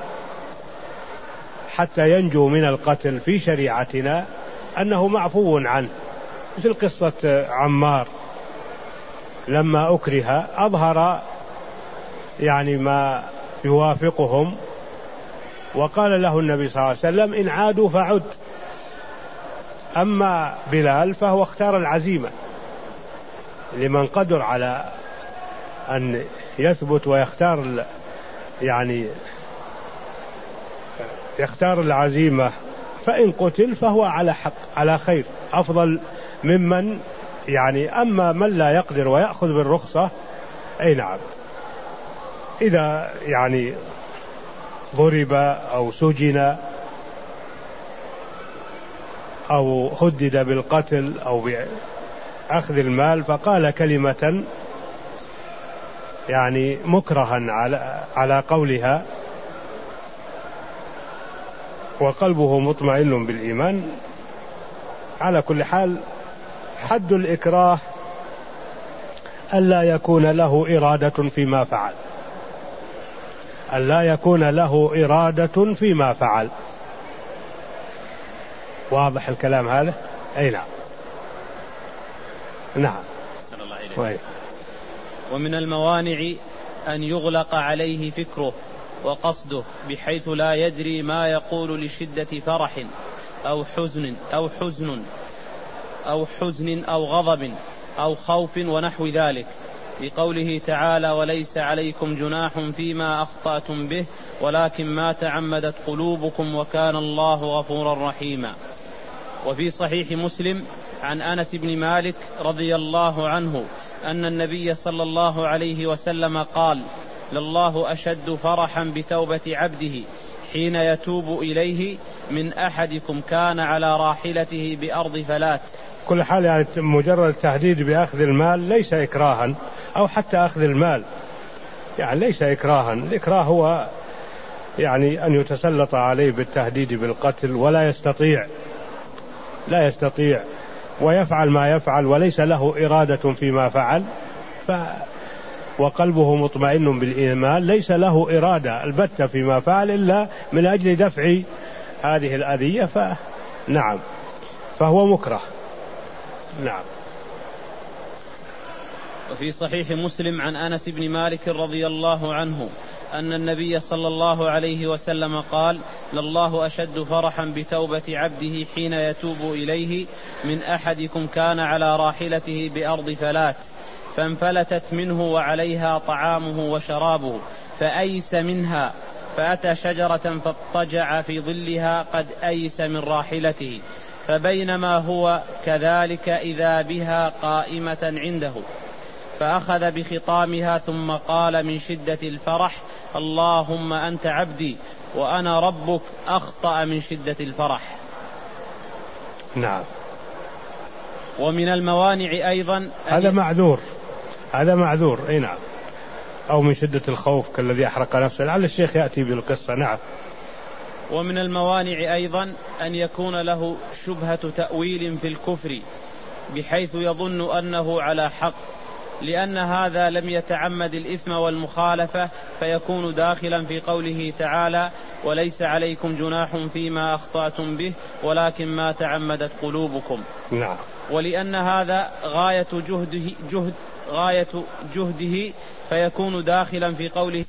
حتى ينجو من القتل في شريعتنا أنه معفو عنه، مثل قصة عمار لما أكره أظهر يعني ما يوافقهم، وقال له النبي صلى الله عليه وسلم إن عادوا فعد. أما بلال فهو اختار العزيمة، لمن قدر على أن يثبت ويختار يعني يختار العزيمة، فإن قتل فهو على حق على خير أفضل ممن يعني أما من لا يقدر ويأخذ بالرخصة. أي نعم، إذا يعني ضرب أو سجن أو هدد بالقتل أو بأخذ المال فقال كلمة يعني مكرها على على قولها وقلبه مطمئن بالإيمان، على كل حال حد الإكراه ألا يكون له إرادة فيما فعل، ألا يكون له إرادة فيما فعل. واضح الكلام هذا؟ أي نعم. نعم. ومن الموانع أن يغلق عليه فكره وقصده بحيث لا يدري ما يقول لشدة فرح أو حزن أو حزن أو حزن أو غضب أو خوف ونحو ذلك، لقوله تعالى وليس عليكم جناح فيما أخطأتم به ولكن ما تعمدت قلوبكم وكان الله غفورا رحيما. وفي صحيح مسلم عن أنس بن مالك رضي الله عنه أن النبي صلى الله عليه وسلم قال لله أشد فرحا بتوبة عبده حين يتوب إليه من أحدكم كان على راحلته بأرض فلات. كل حال يعني مجرد التهديد بأخذ المال ليس إكراها، أو حتى أخذ المال يعني ليس إكراها. الإكراه هو يعني أن يتسلط عليه بالتهديد بالقتل ولا يستطيع لا يستطيع ويفعل ما يفعل وليس له إرادة فيما فعل ف وقلبه مطمئن بالإيمان، ليس له إرادة البتة فيما فعل إلا من أجل دفع هذه الأذية، فنعم فهو مكره. نعم. وفي صحيح مسلم عن أنس بن مالك رضي الله عنه أن النبي صلى الله عليه وسلم قال: لله أشد فرحا بتوبة عبده حين يتوب إليه من أحدكم كان على راحلته بأرض فلات فانفلتت منه وعليها طعامه وشرابه فأيس منها فأتى شجرة فاضطجع في ظلها قد أيس من راحلته، فبينما هو كذلك إذا بها قائمة عنده فأخذ بخطامها ثم قال من شدة الفرح: اللهم أنت عبدي وأنا ربك، أخطأ من شدة الفرح. نعم. ومن الموانع أيضا هذا معذور، هذا معذور. اي نعم. أو من شدة الخوف كالذي أحرق نفسه، لعل الشيخ يأتي بالقصة. نعم. ومن الموانع أيضا أن يكون له شبهة تأويل في الكفر بحيث يظن أنه على حق، لأن هذا لم يتعمد الإثم والمخالفة فيكون داخلا في قوله تعالى: وليس عليكم جناح فيما أخطأتم به ولكن ما تعمدت قلوبكم. نعم. ولأن هذا غاية جهده, جهد غاية جهده فيكون داخلا في قوله: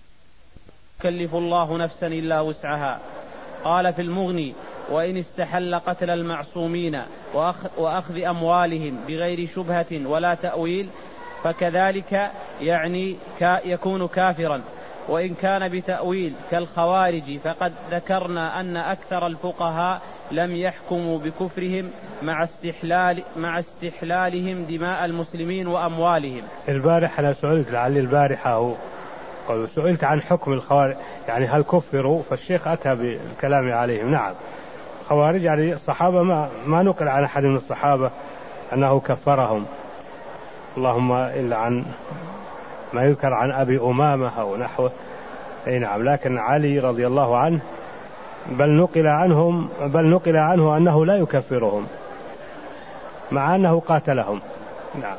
يكلف الله نفسا إلا وسعها. قال في المغني: وإن استحل قتل المعصومين وأخذ أموالهم بغير شبهة ولا تأويل فكذلك يعني يكون كافرا، وإن كان بتأويل كالخوارج فقد ذكرنا أن أكثر الفقهاء لم يحكموا بكفرهم مع استحلال مع استحلالهم دماء المسلمين وأموالهم. البارحة أنا سئلت، لعل البارحة هو قالوا سئلت عن حكم الخوارج، يعني هل كفروا؟ فالشيخ أتى بالكلام عليهم. نعم. خوارج يعني الصحابة ما, ما نقل عن أحد من الصحابة أنه كفرهم، اللهم إلا عن ما يذكر عن أبي أمامة أو نحوه. أي نعم. لكن علي رضي الله عنه بل نقل عنهم بل نقل عنه أنه لا يكفرهم مع أنه قاتلهم. نعم.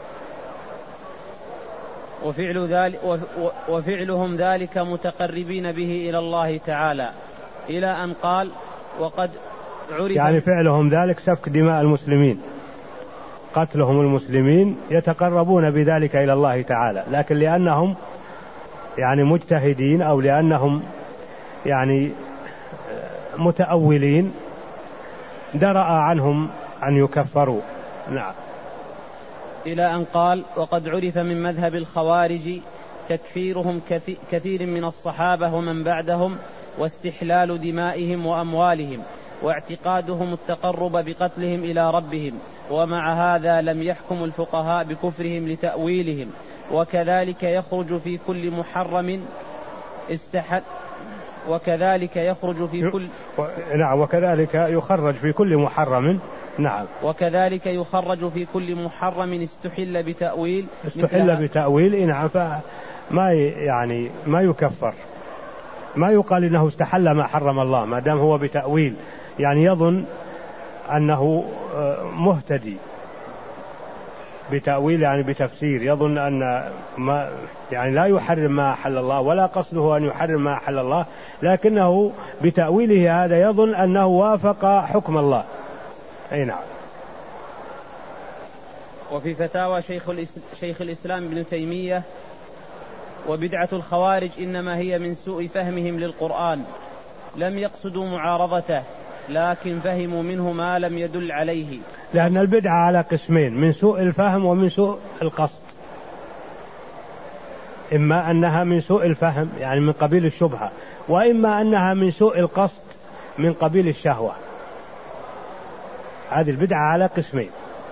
وفعل ذلك وفعلهم ذلك متقربين به إلى الله تعالى، إلى أن قال: وقد عرف، يعني فعلهم ذلك سفك دماء المسلمين، قتلهم المسلمين يتقربون بذلك إلى الله تعالى، لكن لأنهم يعني مجتهدين أو لأنهم يعني متأولين درأ عنهم أن يكفروا. نعم. إلى أن قال: وقد عرف من مذهب الخوارج تكفيرهم كثير من الصحابة ومن بعدهم واستحلال دمائهم وأموالهم واعتقادهم التقرب بقتلهم إلى ربهم، ومع هذا لم يحكم الفقهاء بكفرهم لتأويلهم، وكذلك يخرج في كل محرم استحل وكذلك يخرج في كل نعم وكذلك يخرج في كل محرم. نعم. وكذلك يخرج في كل محرم استحل بتأويل استحل بتأويل. نعم. فما يعني ما يكفر، ما يقال إنه استحل ما حرم الله ما دام هو بتأويل، يعني يظن أنه مهتدي بتأويل، يعني بتفسير، يظن أن ما يعني لا يحرم ما أحل الله ولا قصده أن يحرم ما أحل الله، لكنه بتأويله هذا يظن أنه وافق حكم الله. أي نعم. وفي فتاوى شيخ, شيخ الإسلام ابن تيمية: وبدعة الخوارج إنما هي من سوء فهمهم للقرآن، لم يقصدوا معارضته لكن فهموا منه ما لم يدل عليه. لأن البدعة على قسمين: من سوء الفهم ومن سوء القصد. إما أنها من سوء الفهم يعني من قبيل الشبهة، وإما أنها من سوء القصد من قبيل الشهوة. هذه البدعة على قسمين،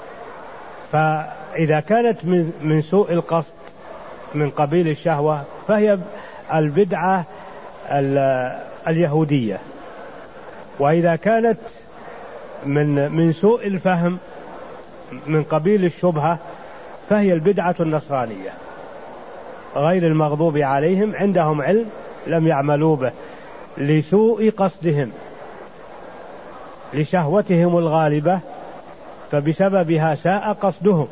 فإذا كانت من سوء القصد من قبيل الشهوة فهي البدعة اليهودية، وإذا كانت من من سوء الفهم من قبيل الشبهة فهي البدعة النصرانية غير المغضوب عليهم، عندهم علم لم يعملوا به لسوء قصدهم لشهوتهم الغالبة فبسببها ساء قصدهم.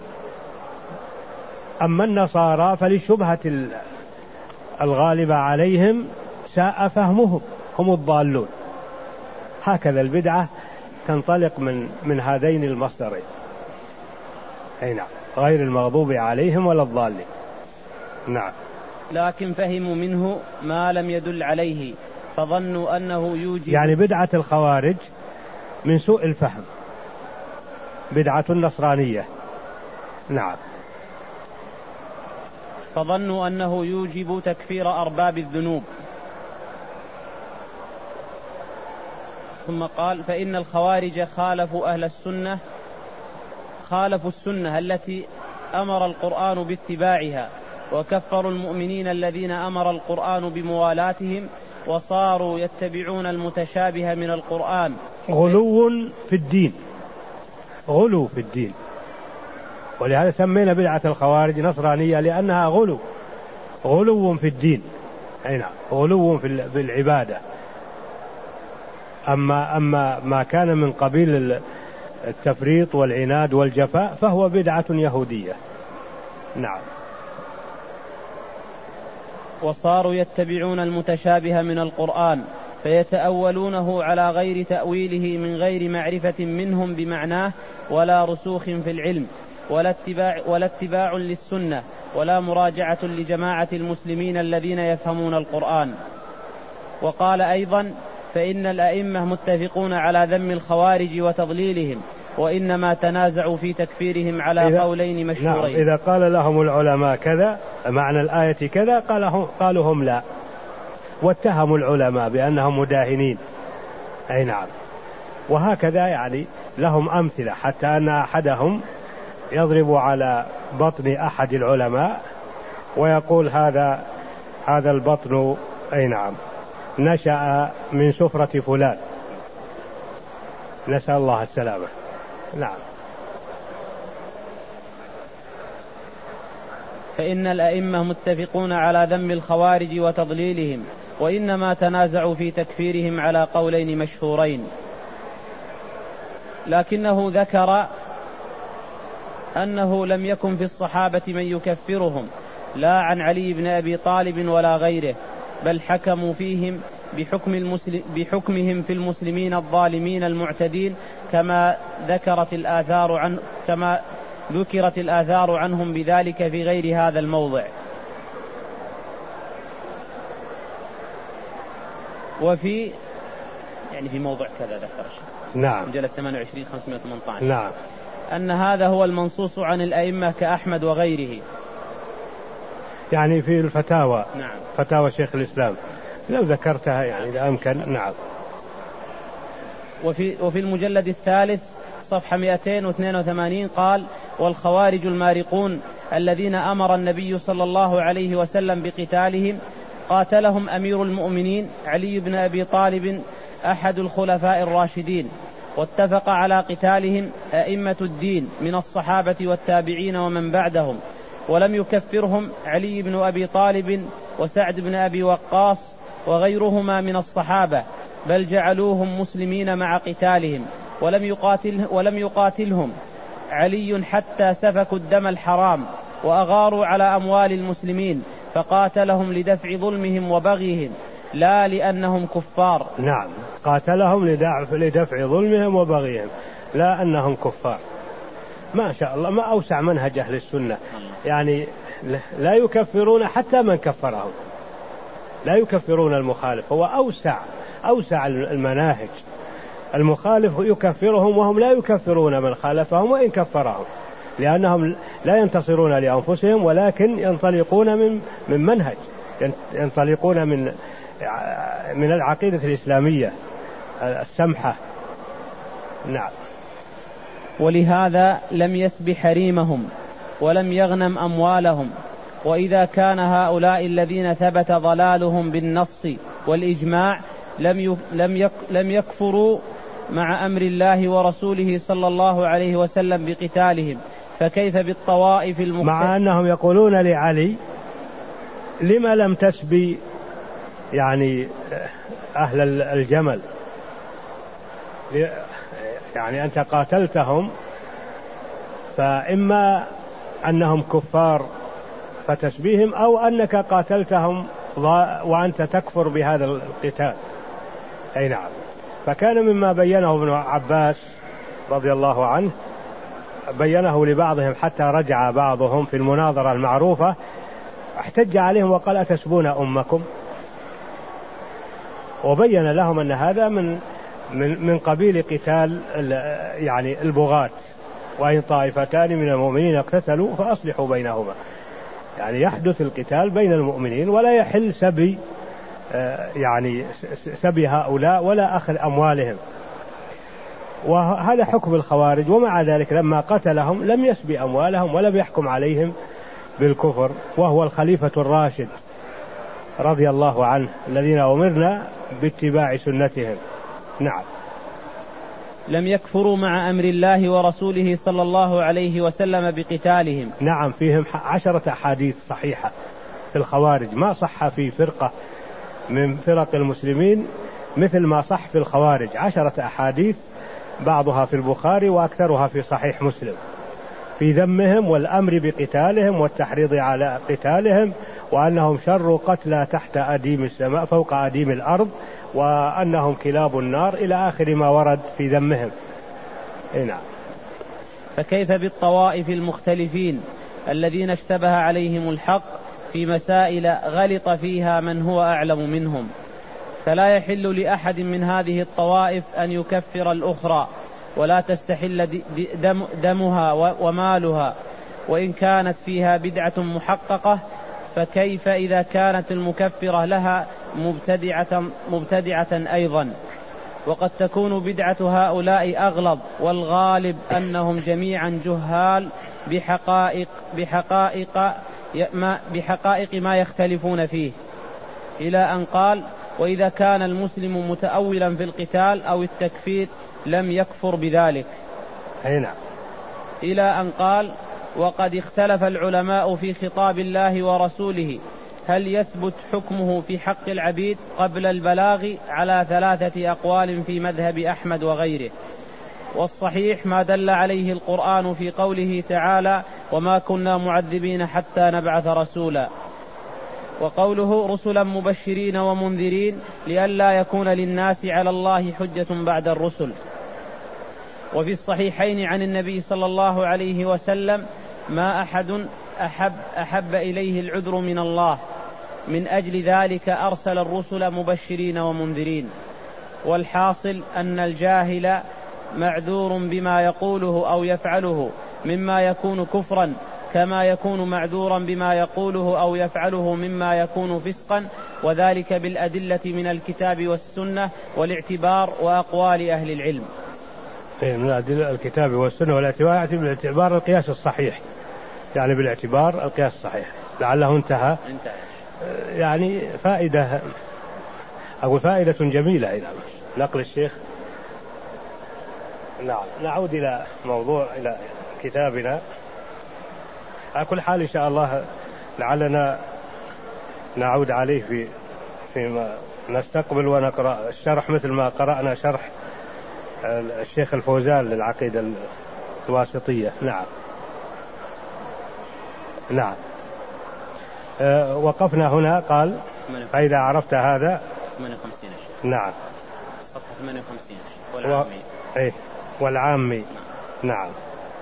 أما النصارى فللشبهة الغالبة عليهم ساء فهمهم، هم الضالون. هكذا البدعة تنطلق من من هذين المصدرين. أي نعم، غير المغضوب عليهم ولا الضالين. نعم. لكن فهموا منه ما لم يدل عليه فظنوا أنه يوجب، يعني بدعة الخوارج من سوء الفهم، بدعة النصرانية. نعم. فظنوا أنه يوجب تكفير أرباب الذنوب. ثم قال فإن الخوارج خالفوا أهل السنة، خالفوا السنة التي أمر القرآن باتباعها، وكفروا المؤمنين الذين أمر القرآن بموالاتهم، وصاروا يتبعون المتشابه من القرآن. غلو في الدين، غلو في الدين، ولهذا سمينا بدعة الخوارج نصرانية لأنها غلو، غلو في الدين. أي نعم، غلو في العبادة. أما أما ما كان من قبيل التفريط والعناد والجفاء فهو بدعة يهودية. نعم. وصاروا يتبعون المتشابه من القرآن فيتأولونه على غير تأويله من غير معرفة منهم بمعناه ولا رسوخ في العلم ولا اتباع, ولا اتباع للسنة ولا مراجعة لجماعة المسلمين الذين يفهمون القرآن. وقال أيضا فإن الأئمة متفقون على ذم الخوارج وتضليلهم، وإنما تنازعوا في تكفيرهم على قولين مشهورين. نعم، إذا قال لهم العلماء كذا معنى الآية كذا قالوا هم لا، واتهموا العلماء بأنهم مداهنين. أي نعم. وهكذا يعني لهم أمثلة، حتى أن أحدهم يضرب على بطن أحد العلماء ويقول هذا هذا البطن أي نعم نشأ من سفرة فلان، نسأل الله السلامة. نعم. فإن الأئمة متفقون على ذم الخوارج وتضليلهم، وإنما تنازعوا في تكفيرهم على قولين مشهورين. لكنه ذكر أنه لم يكن في الصحابة من يكفرهم، لا عن علي بن أبي طالب ولا غيره، بل حكموا فيهم بحكم المسلم بحكمهم في المسلمين الظالمين المعتدين، كما ذكرت الآثار عن كما ذكرت الآثار عنهم بذلك في غير هذا الموضع. وفي يعني في موضع كذا ذكر نعم مجلد ثمانية وعشرين خمسمائة وثمانية عشر نعم أن هذا هو المنصوص عن الأئمة كأحمد وغيره، يعني في الفتاوى. نعم. فتاوى شيخ الإسلام لو ذكرتها يعني إذا أمكن. نعم. وفي, وفي المجلد الثالث صفحة مئتين واثنين وثمانين قال والخوارج المارقون الذين أمر النبي صلى الله عليه وسلم بقتالهم قاتلهم أمير المؤمنين علي بن أبي طالب أحد الخلفاء الراشدين، واتفق على قتالهم أئمة الدين من الصحابة والتابعين ومن بعدهم، ولم يكفرهم علي بن أبي طالب وسعد بن أبي وقاص وغيرهما من الصحابة، بل جعلوهم مسلمين مع قتالهم، ولم يقاتل ولم يقاتلهم علي حتى سفكوا الدم الحرام وأغاروا على أموال المسلمين، فقاتلهم لدفع ظلمهم وبغيهم لا لأنهم كفار. نعم، قاتلهم لدفع ظلمهم وبغيهم لا أنهم كفار. ما شاء الله، ما أوسع منهج أهل السنة، يعني لا يكفرون حتى من كفرهم، لا يكفرون المخالف، هو أوسع أوسع المناهج. المخالف يكفرهم وهم لا يكفرون من خالفهم وإن كفرهم، لأنهم لا ينتصرون لأنفسهم ولكن ينطلقون من من منهج، ينطلقون من من العقيدة الإسلامية السمحة. نعم. ولهذا لم يسب حريمهم ولم يغنم أموالهم. وإذا كان هؤلاء الذين ثبت ضلالهم بالنص والإجماع لم لم يكفروا مع أمر الله ورسوله صلى الله عليه وسلم بقتالهم، فكيف بالطوائف المختلفة؟ مع أنهم يقولون لعلي لما لم تسبي يعني أهل الجمل، يعني أنت قاتلتهم فإما أنهم كفار فتسبيهم، أو أنك قاتلتهم وأنت تكفر بهذا القتال. أي نعم. فكان مما بينه ابن عباس رضي الله عنه، بينه لبعضهم حتى رجع بعضهم في المناظرة المعروفة، احتج عليهم وقال أتسبون أمكم، وبين لهم أن هذا من من من قبيل قتال يعني البغاة، وإن طائفتان من المؤمنين اقتتلوا فأصلحوا بينهما. يعني يحدث القتال بين المؤمنين، ولا يحل سبي يعني سبي هؤلاء ولا أخذ أموالهم، وهذا حكم الخوارج. ومع ذلك لما قتلهم لم يسبي أموالهم ولم يحكم عليهم بالكفر، وهو الخليفة الراشد رضي الله عنه الذين أمرنا باتباع سنتهم. نعم. لم يكفروا مع أمر الله ورسوله صلى الله عليه وسلم بقتالهم. نعم، فيهم عشرة أحاديث صحيحة في الخوارج، ما صح في فرقة من فرق المسلمين مثل ما صح في الخوارج. عشرة أحاديث، بعضها في البخاري وأكثرها في صحيح مسلم، في ذمهم والأمر بقتالهم والتحريض على قتالهم، وأنهم شر قتلى تحت أديم السماء فوق أديم الأرض، وأنهم كلاب النار، إلى آخر ما ورد في ذمهم. نعم. فكيف بالطوائف المختلفين الذين اشتبه عليهم الحق في مسائل غلط فيها من هو أعلم منهم؟ فلا يحل لأحد من هذه الطوائف أن يكفر الأخرى، ولا تستحل دم دمها ومالها، وإن كانت فيها بدعة محققة. فكيف إذا كانت المكفرة لها مبتدعة, مبتدعة أيضا؟ وقد تكون بدعة هؤلاء أغلظ، والغالب أنهم جميعا جهال بحقائق, بحقائق, ما, بحقائق ما يختلفون فيه، إلى أن قال: وإذا كان المسلم متأولا في القتال أو التكفير لم يكفر بذلك. هنا. إلى أن قال: وقد اختلف العلماء في خطاب الله ورسوله هل يثبت حكمه في حق العبيد قبل البلاغ على ثلاثة أقوال في مذهب أحمد وغيره. والصحيح ما دل عليه القرآن في قوله تعالى: وما كنا معذبين حتى نبعث رسولا، وقوله: رسلا مبشرين ومنذرين لئلا يكون للناس على الله حجة بعد الرسل. وفي الصحيحين عن النبي صلى الله عليه وسلم: ما أحد أحب, أحب إليه العذر من الله، من أجل ذلك أرسل الرسل مبشرين ومنذرين. والحاصل أن الجاهل معذور بما يقوله أو يفعله مما يكون كفرا، كما يكون معذورا بما يقوله أو يفعله مما يكون فسقا، وذلك بالأدلة من الكتاب والسنة والاعتبار وأقوال أهل العلم. من أدلة الكتاب والسنة والاعتبار، يعني بالاعتبار القياس الصحيح، يعني بالاعتبار القياس الصحيح. لعله انتهى. انتهى. يعني فائدة، أقول فائدة جميلة إلى نقل الشيخ. نعم. نعود إلى موضوع، إلى كتابنا. على كل حال إن شاء الله لعلنا نعود عليه في فيما نستقبل ونقرأ الشرح مثل ما قرأنا شرح الشيخ الفوزان للعقيدة الواسطية. نعم. نعم. أه وقفنا هنا. قال: فإذا عرفت هذا. ثمانية وخمسين. نعم. صفحة ثمانية وخمسين. والعامي. و... إيه والعامي. نعم. نعم.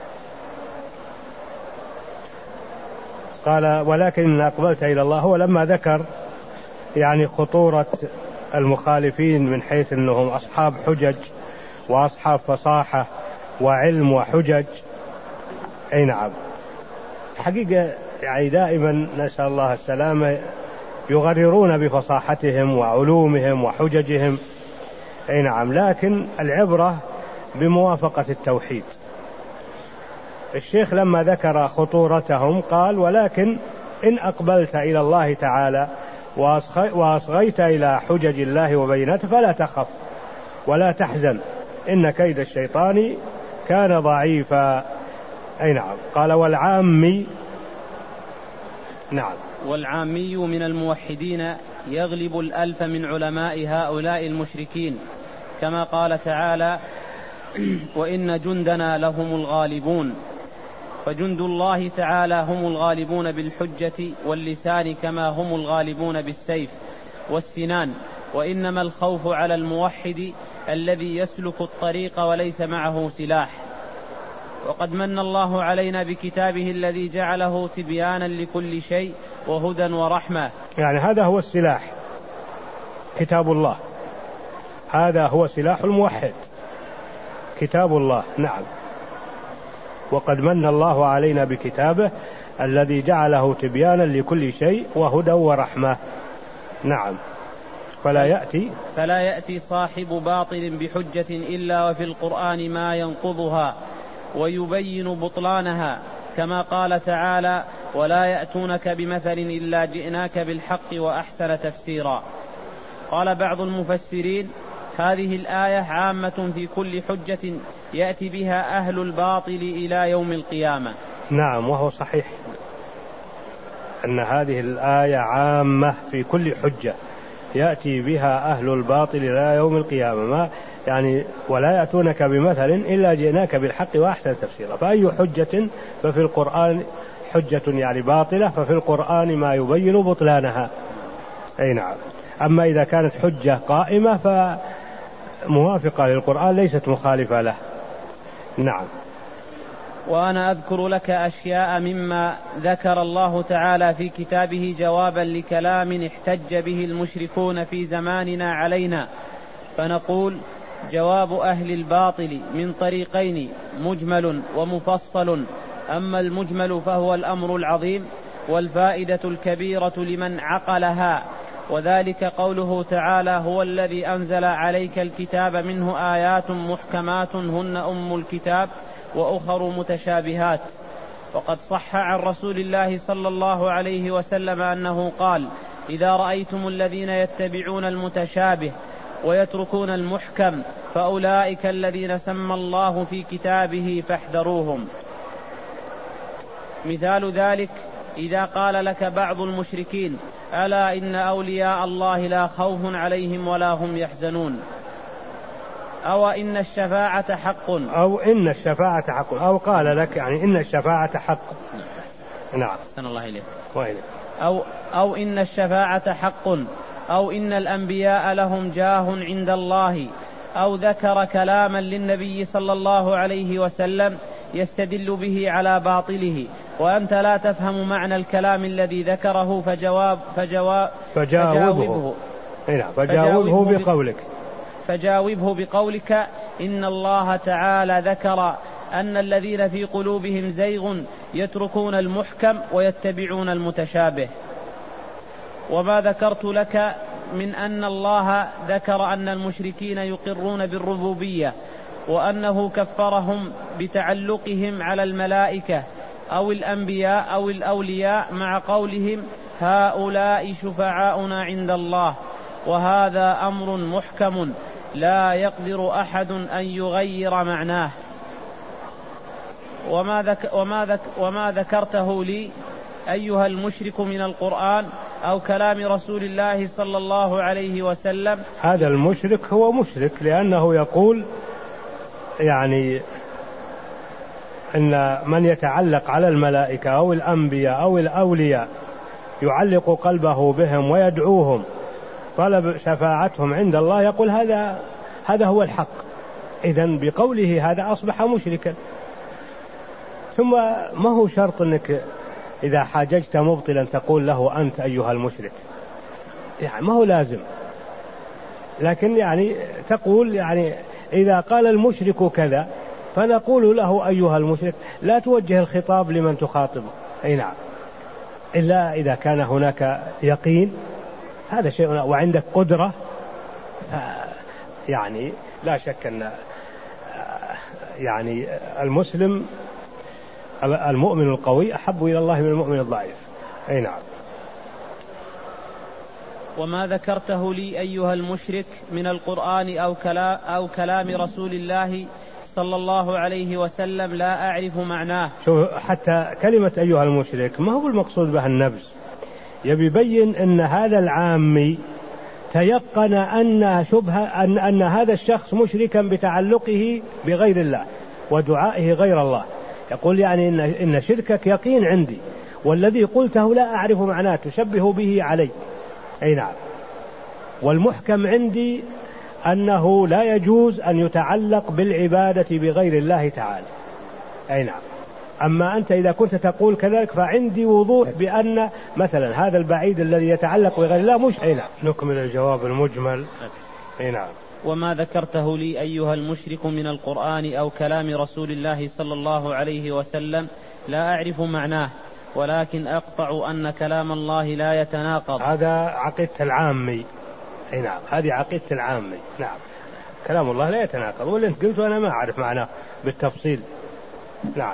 قال: ولكن إن أقبلت إلى الله. هو لما ذكر يعني خطورة المخالفين من حيث أنهم أصحاب حجج وأصحاب فصاحة وعلم وحجج. أي نعم. حقيقة يعني دائما نسأل الله السلامة، يغررون بفصاحتهم وعلومهم وحججهم. أي نعم. لكن العبرة بموافقة التوحيد. الشيخ لما ذكر خطورتهم قال: ولكن إن أقبلت إلى الله تعالى وأصغيت إلى حجج الله وبينته فلا تخف ولا تحزن، إن كيد الشيطان كان ضعيفا. أي نعم. قال: والعامي. نعم. والعامي من الموحدين يغلب الألف من علماء هؤلاء المشركين، كما قال تعالى: وإن جندنا لهم الغالبون. فجند الله تعالى هم الغالبون بالحجة واللسان كما هم الغالبون بالسيف والسنان، وإنما الخوف على الموحد الذي يسلك الطريق وليس معه سلاح. وقد من الله علينا بكتابه الذي جعله تبيانا لكل شيء وهدى ورحمة. يعني هذا هو السلاح، كتاب الله، هذا هو سلاح الموحد، كتاب الله. نعم. وقد من الله علينا بكتابه الذي جعله تبيانا لكل شيء وهدى ورحمة. نعم. فلا يأتي فلا يأتي صاحب باطل بحجة إلا وفي القرآن ما ينقضها ويبين بطلانها، كما قال تعالى: ولا يأتونك بمثل إلا جئناك بالحق وأحسن تفسيرا. قال بعض المفسرين: هذه الآية عامة في كل حجة يأتي بها أهل الباطل إلى يوم القيامة. نعم، وهو صحيح أن هذه الآية عامة في كل حجة يأتي بها أهل الباطل إلى يوم القيامة، ما يعني ولا يأتونك بمثل إلا جئناك بالحق وأحسن تفسيرا. فأي حجة ففي القرآن حجة يعني باطلة، ففي القرآن ما يبين بطلانها. أي نعم. أما إذا كانت حجة قائمة فموافقة للقرآن ليست مخالفة له. نعم. وأنا أذكر لك أشياء مما ذكر الله تعالى في كتابه جوابا لكلام احتج به المشركون في زماننا علينا، فنقول: جواب أهل الباطل من طريقين، مجمل ومفصل. أما المجمل فهو الأمر العظيم والفائدة الكبيرة لمن عقلها، وذلك قوله تعالى: هو الذي أنزل عليك الكتاب منه آيات محكمات هن أم الكتاب وأخر متشابهات. وقد صح عن رسول الله صلى الله عليه وسلم أنه قال: إذا رأيتم الذين يتبعون المتشابه ويتركون المحكم فأولئك الذين سمى الله في كتابه فاحذروهم. مثال ذلك: إذا قال لك بعض المشركين: ألا إن أولياء الله لا خوف عليهم ولا هم يحزنون، أو إن الشفاعة حق، أو إن الشفاعة حق، أو قال لك يعني إن الشفاعة حق. نعم. أحسن الله إليك. وإليك. أو, أو إن الشفاعة حق، أو إن الأنبياء لهم جاه عند الله، أو ذكر كلاما للنبي صلى الله عليه وسلم يستدل به على باطله وأنت لا تفهم معنى الكلام الذي ذكره فجواب فجواب فجاوبه فجاوبه بقولك فجاوبه بقولك إن الله تعالى ذكر أن الذين في قلوبهم زيغ يتركون المحكم ويتبعون المتشابه. وما ذكرت لك من أن الله ذكر أن المشركين يقرون بالربوبية وأنه كفرهم بتعلقهم على الملائكة أو الأنبياء أو الأولياء مع قولهم: هؤلاء شفعاؤنا عند الله، وهذا أمر محكم لا يقدر أحد أن يغير معناه. وما, ذك وما, ذك وما ذكرته لي أيها المشرك من القرآن أو كلام رسول الله صلى الله عليه وسلم، هذا المشرك هو مشرك لأنه يقول يعني أن من يتعلق على الملائكة أو الأنبياء أو الأولياء يعلق قلبه بهم ويدعوهم طلب شفاعتهم عند الله، يقول هذا هذا هو الحق. إذن بقوله هذا أصبح مشركا. ثم ما هو شرط أنك إذا حاججت مبطلا تقول له أنت أيها المشرك، يعني ما هو لازم، لكن يعني تقول يعني إذا قال المشرك كذا فنقول له أيها المشرك، لا توجه الخطاب لمن تخاطبه. أي نعم، إلا إذا كان هناك يقين، هذا شيء، وعندك قدرة، يعني لا شك أن يعني المسلم المؤمن القوي أحب إلى الله من المؤمن الضعيف. أي نعم. وما ذكرته لي أيها المشرك من القرآن أو كلام, أو كلام رسول الله صلى الله عليه وسلم لا أعرف معناه. شوف، حتى كلمة أيها المشرك ما هو المقصود بها النبذ، يبي يبين أن هذا العامي تيقن أن شبه أن, أن هذا الشخص مشركا بتعلقه بغير الله ودعائه غير الله، يقول يعني إن, إن شركك يقين عندي، والذي قلته لا أعرف معناه تشبه به علي. أي نعم. والمحكم عندي أنه لا يجوز أن يتعلق بالعبادة بغير الله تعالى. أي نعم. أما أنت إذا كنت تقول كذلك فعندي وضوح بأن مثلا هذا البعيد الذي يتعلق بغير الله مش. أي نعم. نكمل الجواب المجمل. أي نعم. وما ذكرته لي أيها المشرك من القرآن أو كلام رسول الله صلى الله عليه وسلم لا أعرف معناه، ولكن أقطع أن كلام الله لا يتناقض. هذا عقيدة العامي. أي نعم. هذه عقيدة العامي. نعم. كلام الله لا يتناقض، واللي أنت قلت أنا ما أعرف معناه بالتفصيل. نعم.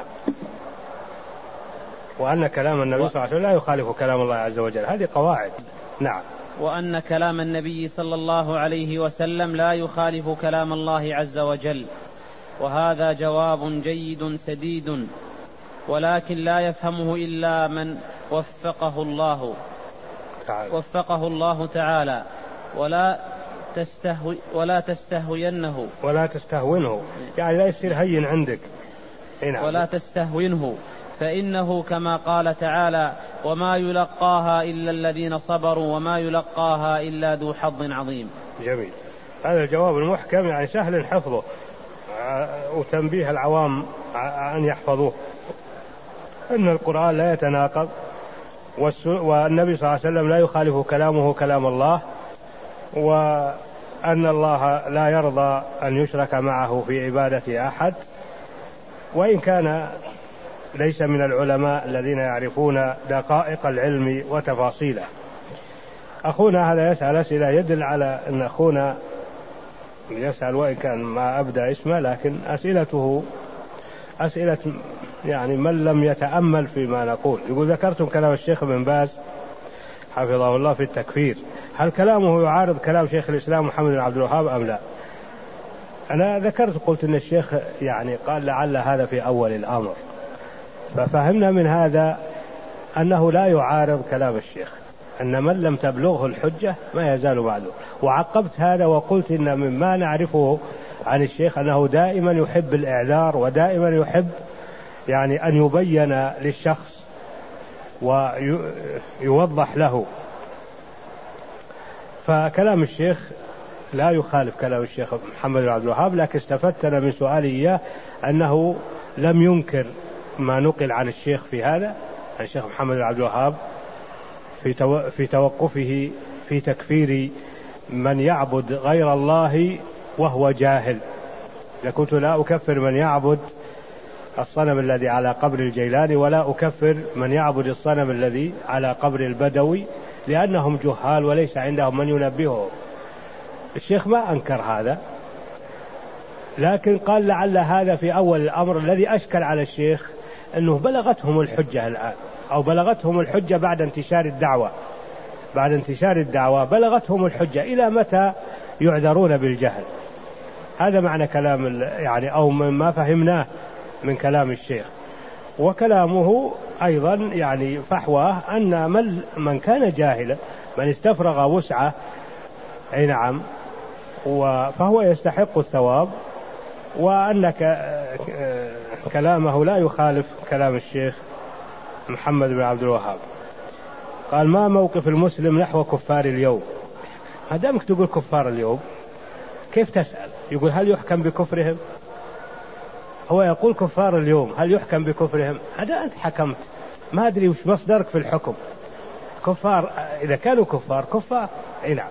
وأن كلام النبي صلى الله عليه وسلم لا يخالف كلام الله عز وجل، هذه قواعد. نعم. وأن كلام النبي صلى الله عليه وسلم لا يخالف كلام الله عز وجل، وهذا جواب جيد سديد، ولكن لا يفهمه إلا من وفقه الله تعالى. وفقه الله تعالى. ولا تستهوي ولا تستهوينه ولا تستهونه يعني لا يصير هين عندك. نعم. ولا تستهونه، فإنه كما قال تعالى وما يلقاها إلا الذين صبروا وما يلقاها إلا ذو حظ عظيم. جميل. هذا الجواب المحكم يعني سهل حفظه وتنبيه العوام أن يحفظوه، أن القرآن لا يتناقض، والنبي صلى الله عليه وسلم لا يخالف كلامه كلام الله، وأن الله لا يرضى أن يشرك معه في عبادة أحد، وإن كان ليس من العلماء الذين يعرفون دقائق العلم وتفاصيله. أخونا هذا يسأل أسئلة يدل على أن أخونا يسأل، وإن كان ما أبدأ اسمه، لكن أسئلته أسئلة يعني من لم يتأمل فيما نقول. يقول ذكرتم كلام الشيخ ابن باز حفظه الله في التكفير، هل كلامه يعارض كلام شيخ الإسلام محمد بن عبد الوهاب أم لا؟ أنا ذكرت قلت أن الشيخ يعني قال لعل هذا في أول الأمر، ففهمنا من هذا أنه لا يعارض كلام الشيخ، أن من لم تبلغه الحجة ما يزال بعده. وعقبت هذا وقلت إن مما نعرفه عن الشيخ أنه دائما يحب الإعذار، ودائما يحب يعني أن يبين للشخص ويوضح له. فكلام الشيخ لا يخالف كلام الشيخ محمد بن عبد الوهاب، لكن استفدتنا من سؤالي إياه أنه لم ينكر ما نقل عن الشيخ في هذا، عن الشيخ محمد بن عبد الوهاب في في توقفه في تكفير من يعبد غير الله وهو جاهل. لكنت لا أكفر من يعبد الصنم الذي على قبر الجيلاني، ولا أكفر من يعبد الصنم الذي على قبر البدوي، لأنهم جهال وليس عندهم من ينبههم. الشيخ ما أنكر هذا، لكن قال لعل هذا في أول الأمر. الذي أشكل على الشيخ أنه بلغتهم الحجة الآن، أو بلغتهم الحجة بعد انتشار الدعوة بعد انتشار الدعوة بلغتهم الحجة، إلى متى يعذرون بالجهل؟ هذا معنى كلام يعني أو ما فهمناه من كلام الشيخ. وكلامه أيضا يعني فحواه أن من, من كان جاهلا، من استفرغ وسعه، أي نعم، فهو يستحق الثواب، وأن كلامه لا يخالف كلام الشيخ محمد بن عبد الوهاب. قال ما موقف المسلم نحو كفار اليوم؟ هدامك تقول كفار اليوم كيف تسأل؟ يقول هل يحكم بكفرهم؟ هو يقول كفار اليوم هل يحكم بكفرهم؟ هذا أنت حكمت، ما أدري وش مصدرك في الحكم. كفار إذا كانوا كفار كفار. أي نعم.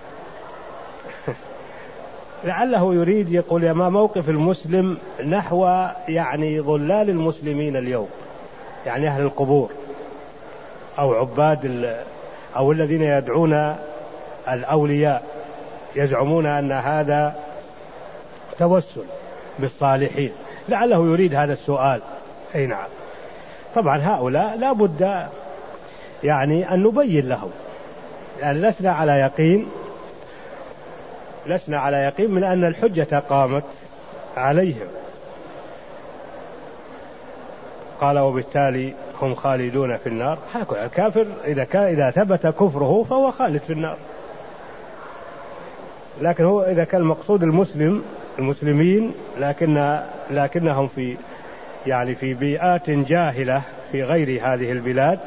لعله يريد يقول يا ما موقف المسلم نحو يعني ضلال المسلمين اليوم، يعني أهل القبور أو عباد أو الذين يدعون الأولياء، يزعمون أن هذا توسل بالصالحين. لعله يريد هذا السؤال. أي نعم. طبعا هؤلاء لا بد يعني أن نبين لهم، يعني لسنا على يقين لسنا على يقين من أن الحجة قامت عليهم. قال وبالتالي هم خالدون في النار. الكافر إذا كان إذا ثبت كفره فهو خالد في النار، لكن هو إذا كان المقصود المسلم المسلمين لكن لكنهم في يعني في بيئات جاهلة في غير هذه البلاد.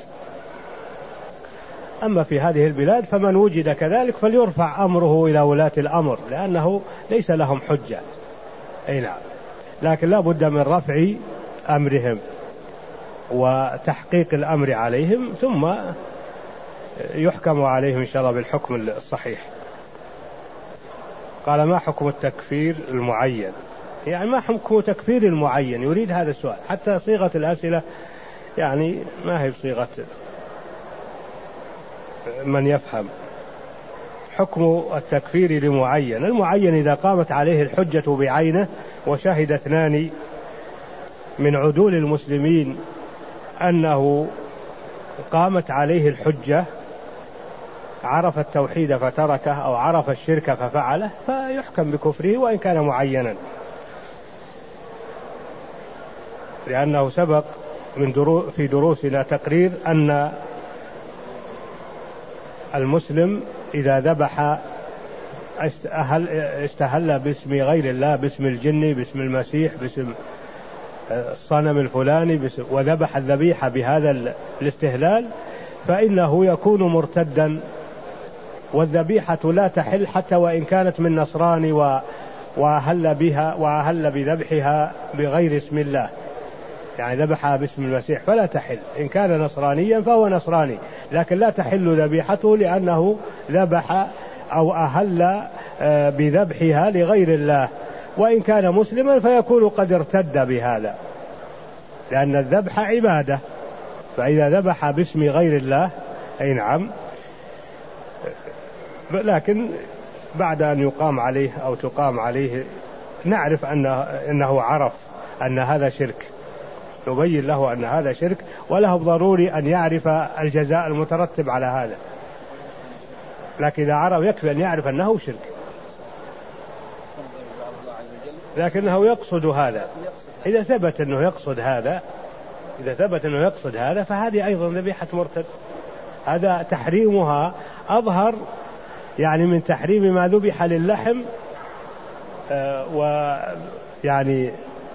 أما في هذه البلاد فمن وجد كذلك فليرفع أمره إلى ولاة الأمر، لأنه ليس لهم حجة. أي نعم، لكن لا بد من رفع أمرهم وتحقيق الأمر عليهم، ثم يحكم عليهم إن شاء الله بالحكم الصحيح. قال: ما حكم التكفير المعين؟ يعني ما حكم تكفير المعين؟ يريد هذا السؤال، حتى صيغة الأسئلة يعني ما هي بصيغة من يفهم. حكم التكفير لمعين: المعين إذا قامت عليه الحجة بعينه وشهد اثنان من عدول المسلمين أنه قامت عليه الحجة، عرف التوحيد فتركه أو عرف الشرك ففعله، فيحكم بكفره وإن كان معينا، لأنه سبق من درو في دروسنا تقرير أن المسلم إذا ذبح استهل باسم غير الله، باسم الجن، باسم المسيح، باسم الصنم الفلاني، وذبح الذبيحة بهذا الاستهلال، فإنه يكون مرتدا، والذبيحة لا تحل حتى وإن كانت من نصراني وأهل بها وأهل بذبحها بغير اسم الله، يعني ذبحها باسم المسيح فلا تحل. إن كان نصرانيا فهو نصراني، لكن لا تحل ذبيحته لأنه ذبح أو أهل بذبحها لغير الله. وإن كان مسلما فيكون قد ارتد بهذا، لأن الذبح عبادة، فإذا ذبح باسم غير الله أي نعم، لكن بعد أن يقام عليه أو تقام عليه نعرف أنه, أنه عرف أن هذا شرك، نبين له أن هذا شرك، وله ضروري أن يعرف الجزاء المترتب على هذا، لكن إذا عرف يكفي أن يعرف أنه شرك، لكنه يقصد هذا. إذا ثبت أنه يقصد هذا إذا ثبت أنه يقصد هذا فهذه أيضا ذبيحة مرتد. هذا تحريمها أظهر يعني من تحريم ما ذبح للحم، آه ويعني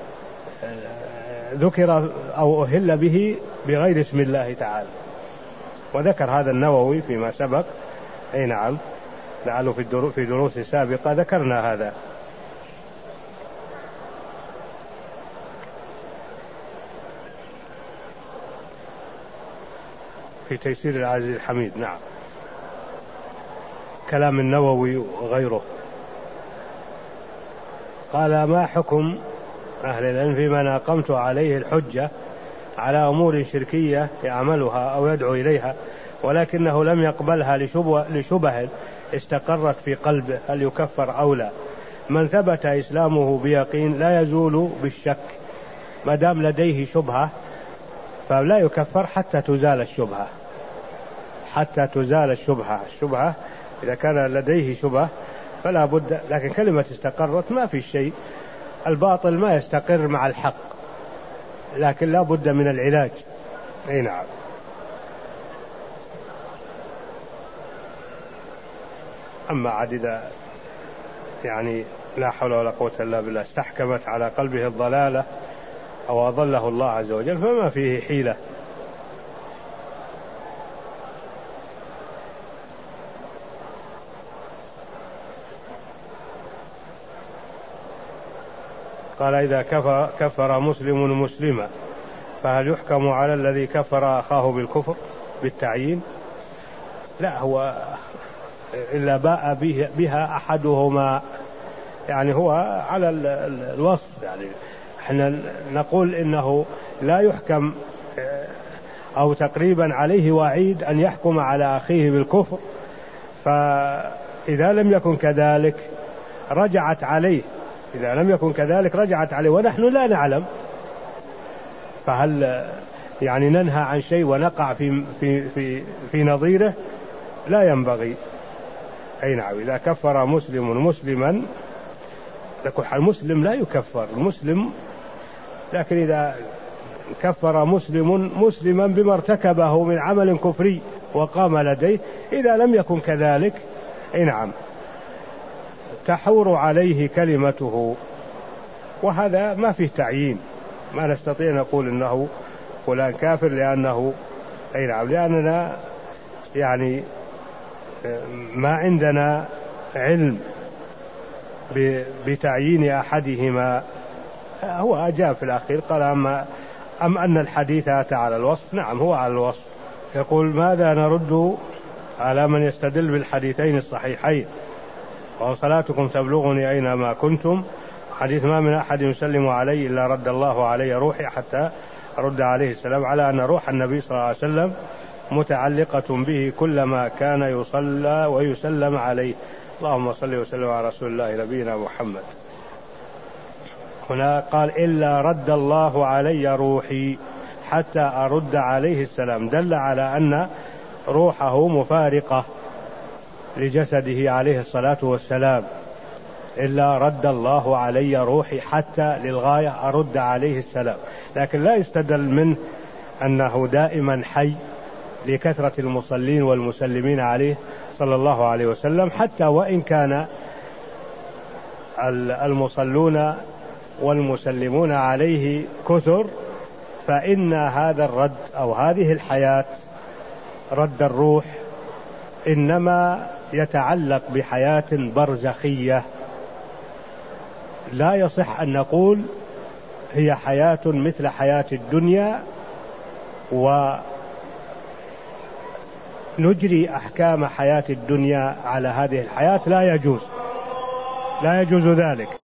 آه ذكر أو أهل به بغير اسم الله تعالى، وذكر هذا النووي فيما سبق. أي نعم، لعله في الدروس في دروس سابقة ذكرنا هذا. في تيسير العزيز الحميد. نعم، كلام النووي وغيره. قال: ما حكم أهل العلم في من أقمت عليه الحجة على أمور شركية يعملها أو يدعو إليها ولكنه لم يقبلها لشبه, لشبه استقرت في قلبه، هل يكفر أو لا؟ من ثبت إسلامه بيقين لا يزول بالشك، ما دام لديه شبهة فلا يكفر حتى تزال الشبهة حتى تزال الشبهة الشبهة إذا كان لديه شبهة فلا بد. لكن كلمة استقرت ما في شيء، الباطل ما يستقر مع الحق، لكن لا بد من العلاج. أي نعم. أما عاد إذا يعني لا حول ولا قوة إلا بالله استحكمت على قلبه الضلالة أو أضله الله عز وجل فما فيه حيلة. قال: إذا كفر, كفر مسلم مسلما فهل يحكم على الذي كفر أخاه بالكفر بالتعيين؟ لا، هو إلا باء بها أحدهما، يعني هو على الوصف. يعني احنا نقول إنه لا يحكم أو تقريبا عليه وعيد أن يحكم على أخيه بالكفر، فإذا لم يكن كذلك رجعت عليه إذا لم يكن كذلك رجعت عليه ونحن لا نعلم، فهل يعني ننهى عن شيء ونقع في, في, في, في نظيره؟ لا ينبغي. أي نعم. إذا كفر مسلم مسلما، المسلم لا يكفر المسلم، لكن إذا كفر مسلم مسلما بما ارتكبه من عمل كفري وقام لديه، إذا لم يكن كذلك أي نعم تحور عليه كلمته، وهذا ما فيه تعيين، ما نستطيع نقول إنه فلان كافر لأنه أي نعم، لأننا يعني ما عندنا علم بتعيين أحدهما. هو أجاب في الأخير قال أما أم أن الحديث أتى على الوصف؟ نعم هو على الوصف. يقول ماذا نرد على من يستدل بالحديثين الصحيحين وصلاتكم تبلغني أينما كنتم، حديث ما من أحد يسلم علي إلا رد الله علي روحي حتى أرد عليه السلام، على أن روح النبي صلى الله عليه وسلم متعلقة به كلما كان يصلى ويسلم عليه. اللهم صل وسلم على رسول الله نبينا محمد. هنا قال إلا رد الله علي روحي حتى أرد عليه السلام، دل على أن روحه مفارقة لجسده عليه الصلاة والسلام. إلا رد الله علي روحي حتى للغاية أرد عليه السلام، لكن لا يستدل منه أنه دائما حي لكثرة المصلين والمسلمين عليه صلى الله عليه وسلم، حتى وإن كان المصلون والمسلمون عليه كثر، فإن هذا الرد أو هذه الحياة رد الروح إنما يتعلق بحياة برزخية، لا يصح أن نقول هي حياة مثل حياة الدنيا ونجري أحكام حياة الدنيا على هذه الحياة. لا يجوز، لا يجوز ذلك.